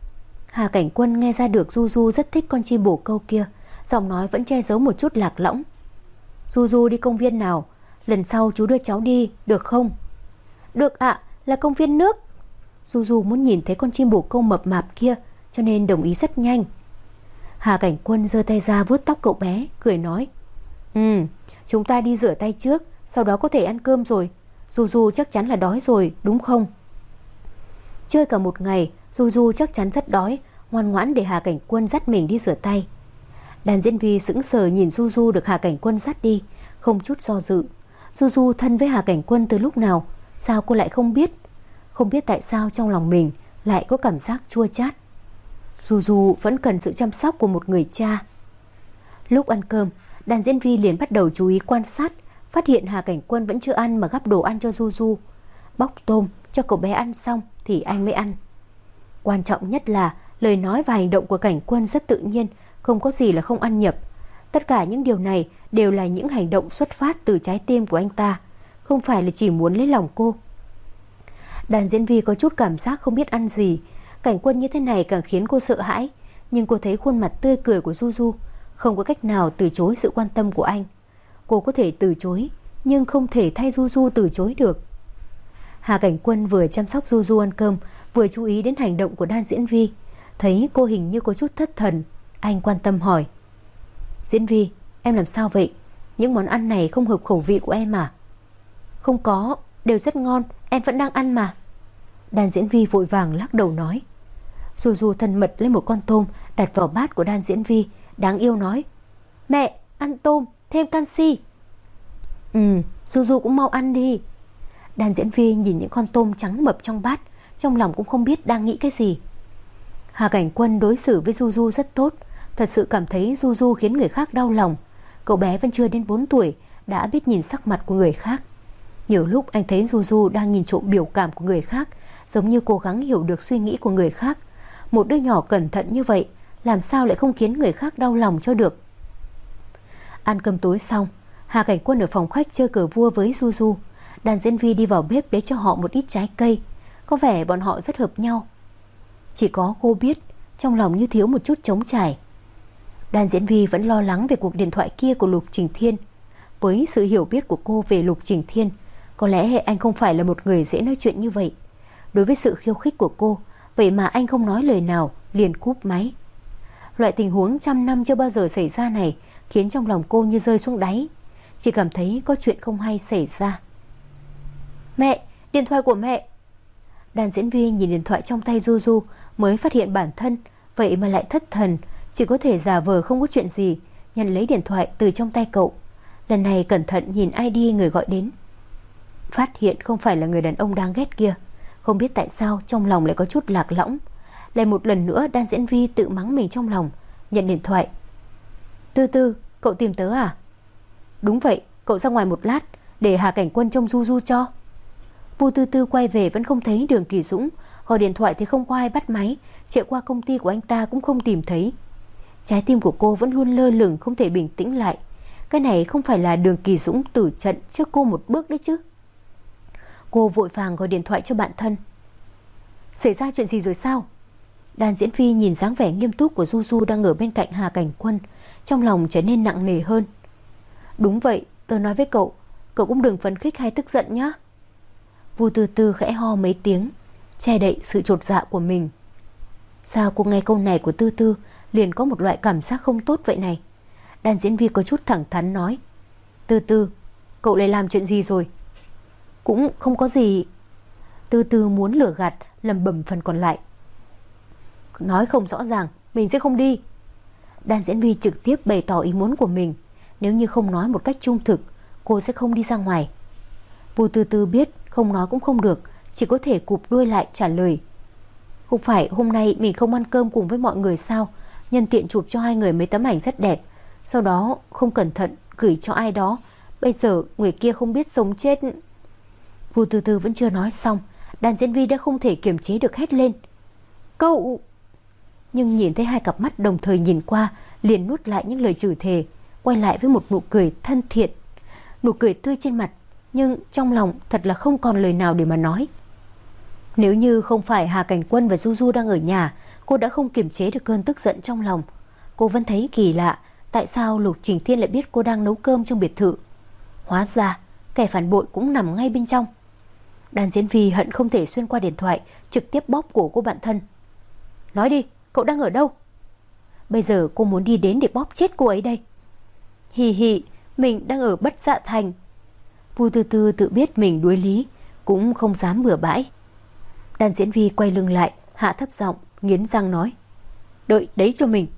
[SPEAKER 1] Hà Cảnh Quân nghe ra được Du Du rất thích con chim bồ câu kia, giọng nói vẫn che giấu một chút lạc lõng. Du Du đi công viên nào, lần sau chú đưa cháu đi, được không? Được ạ, là công viên nước. Du Du muốn nhìn thấy con chim bồ câu mập mạp kia, cho nên đồng ý rất nhanh. Hà Cảnh Quân giơ tay ra vuốt tóc cậu bé, cười nói: Ừ, chúng ta đi rửa tay trước, sau đó có thể ăn cơm rồi. Du Du chắc chắn là đói rồi, đúng không? Chơi cả một ngày, Du Du chắc chắn rất đói, ngoan ngoãn để Hà Cảnh Quân dắt mình đi rửa tay. Đàn diễn viên sững sờ nhìn Du Du được Hà Cảnh Quân dắt đi, không chút do dự. Du Du thân với Hà Cảnh Quân từ lúc nào, sao cô lại không biết? Không biết tại sao trong lòng mình lại có cảm giác chua chát. Du Du vẫn cần sự chăm sóc của một người cha. Lúc ăn cơm, đàn diễn viên liền bắt đầu chú ý quan sát, phát hiện Hà Cảnh Quân vẫn chưa ăn mà gắp đồ ăn cho Du Du. Bóc tôm cho cậu bé ăn xong thì anh mới ăn. Quan trọng nhất là lời nói và hành động của Cảnh Quân rất tự nhiên, không có gì là không ăn nhập. Tất cả những điều này đều là những hành động xuất phát từ trái tim của anh ta, không phải là chỉ muốn lấy lòng cô. Đàn diễn viên có chút cảm giác không biết ăn gì. Cảnh Quân như thế này càng khiến cô sợ hãi, nhưng cô thấy khuôn mặt tươi cười của Du Du, không có cách nào từ chối sự quan tâm của anh. Cô có thể từ chối, nhưng không thể thay Du Du từ chối được. Hà Cảnh Quân vừa chăm sóc Du Du ăn cơm, vừa chú ý đến hành động của đan diễn vi. Thấy cô hình như có chút thất thần, anh quan tâm hỏi: Diễn vi, em làm sao vậy? Những món ăn này không hợp khẩu vị của em à? Không có, đều rất ngon, em vẫn đang ăn mà. Đan diễn vi vội vàng lắc đầu nói. Du Du thân mật lấy một con tôm đặt vào bát của đan diễn vi, đáng yêu nói: Mẹ, ăn tôm, thêm canxi. Ừ, Du Du cũng mau ăn đi. Đan diễn vi nhìn những con tôm trắng mập trong bát, trong lòng cũng không biết đang nghĩ cái gì. Hà Cảnh Quân đối xử với Du Du rất tốt, thật sự cảm thấy Du Du khiến người khác đau lòng. Cậu bé vẫn chưa đến bốn tuổi đã biết nhìn sắc mặt của người khác. Nhiều lúc anh thấy Du Du đang nhìn trộm biểu cảm của người khác, giống như cố gắng hiểu được suy nghĩ của người khác. Một đứa nhỏ cẩn thận như vậy, làm sao lại không khiến người khác đau lòng cho được. Ăn cơm tối xong, Hà Cảnh Quân ở phòng khách chơi cờ vua với Du Du. Đàn diễn vi đi vào bếp lấy cho họ một ít trái cây. Có vẻ bọn họ rất hợp nhau. Chỉ có cô biết, trong lòng như thiếu một chút trống trải. Đàn diễn vi vẫn lo lắng về cuộc điện thoại kia của Lục Trình Thiên. Với sự hiểu biết của cô về Lục Trình Thiên, có lẽ anh không phải là một người dễ nói chuyện như vậy. Đối với sự khiêu khích của cô, vậy mà anh không nói lời nào, liền cúp máy. Loại tình huống trăm năm chưa bao giờ xảy ra này khiến trong lòng cô như rơi xuống đáy. Chỉ cảm thấy có chuyện không hay xảy ra. Mẹ, điện thoại của mẹ. Đàn diễn viên nhìn điện thoại trong tay Du Du mới phát hiện bản thân vậy mà lại thất thần, chỉ có thể giả vờ không có chuyện gì, nhận lấy điện thoại từ trong tay cậu. Lần này cẩn thận nhìn i đê người gọi đến, phát hiện không phải là người đàn ông đáng ghét kia. Không biết tại sao trong lòng lại có chút lạc lõng. Lại một lần nữa đan diễn vi tự mắng mình trong lòng, nhận điện thoại. Tư Tư, cậu tìm tớ à? Đúng vậy, cậu ra ngoài một lát để Hà Cảnh Quân trông Du Du cho. Vu Tư Tư quay về vẫn không thấy Đường Kỳ Dũng, gọi điện thoại thì không có ai bắt máy, chạy qua công ty của anh ta cũng không tìm thấy. Trái tim của cô vẫn luôn lơ lửng, không thể bình tĩnh lại. Cái này không phải là Đường Kỳ Dũng tử trận trước cô một bước đấy chứ. Cô vội vàng gọi điện thoại cho bạn thân. Xảy ra chuyện gì rồi sao? Đàn diễn phi nhìn dáng vẻ nghiêm túc của Du Du đang ở bên cạnh Hà Cảnh Quân, trong lòng trở nên nặng nề hơn. Đúng vậy, tớ nói với cậu, cậu cũng đừng phấn khích hay tức giận nhé. Vu Tư Tư khẽ ho mấy tiếng, che đậy sự chột dạ của mình. Sao cô nghe câu này của Tư Tư liền có một loại cảm giác không tốt vậy này? Đàn diễn viên có chút thẳng thắn nói. Tư Tư, cậu lại làm chuyện gì rồi? Cũng không có gì. Tư Tư muốn lừa gạt, lẩm bẩm phần còn lại. Nói không rõ ràng, mình sẽ không đi. Đàn diễn viên trực tiếp bày tỏ ý muốn của mình. Nếu như không nói một cách trung thực, cô sẽ không đi ra ngoài. Vu Tư Tư biết không nói cũng không được, chỉ có thể cụp đuôi lại trả lời. Không phải hôm nay mình không ăn cơm cùng với mọi người sao? Nhân tiện chụp cho hai người mấy tấm ảnh rất đẹp, sau đó không cẩn thận gửi cho ai đó. Bây giờ người kia không biết sống chết. Vu Tư Tư vẫn chưa nói xong, đàn diễn viên đã không thể kiềm chế được hét lên. Cậu! Nhưng nhìn thấy hai cặp mắt đồng thời nhìn qua, liền nuốt lại những lời chửi thề, quay lại với một nụ cười thân thiện. Nụ cười tươi trên mặt nhưng trong lòng thật là không còn lời nào để mà nói. Nếu như không phải Hà Cảnh Quân và Du Du đang ở nhà, cô đã không kiềm chế được cơn tức giận trong lòng. Cô vẫn thấy kỳ lạ, tại sao Lục Trình Thiên lại biết cô đang nấu cơm trong biệt thự. Hóa ra kẻ phản bội cũng nằm ngay bên trong. Đàn Diễn Vi hận không thể xuyên qua điện thoại trực tiếp bóp cổ cô bạn thân. Nói đi, cậu đang ở đâu? Bây giờ cô muốn đi đến để bóp chết cô ấy đây. Hì hì, mình đang ở Bất Dạ Thành. Vu Tư Tư tự biết mình đuối lý, cũng không dám bừa bãi. Đàn Diễn Vi quay lưng lại, hạ thấp giọng, nghiến răng nói. Đợi đấy cho mình.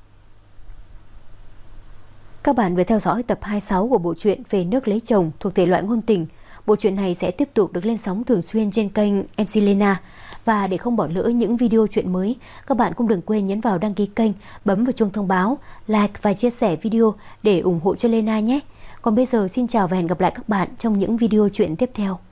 [SPEAKER 1] Các bạn vừa theo dõi tập hai mươi sáu của bộ truyện Về Nước Lấy Chồng thuộc thể loại ngôn tình. Bộ truyện này sẽ tiếp tục được lên sóng thường xuyên trên kênh em xê Lena. Và để không bỏ lỡ những video truyện mới, các bạn cũng đừng quên nhấn vào đăng ký kênh, bấm vào chuông thông báo, like và chia sẻ video để ủng hộ cho Lena nhé. Còn bây giờ xin chào và hẹn gặp lại các bạn trong những video truyện tiếp theo.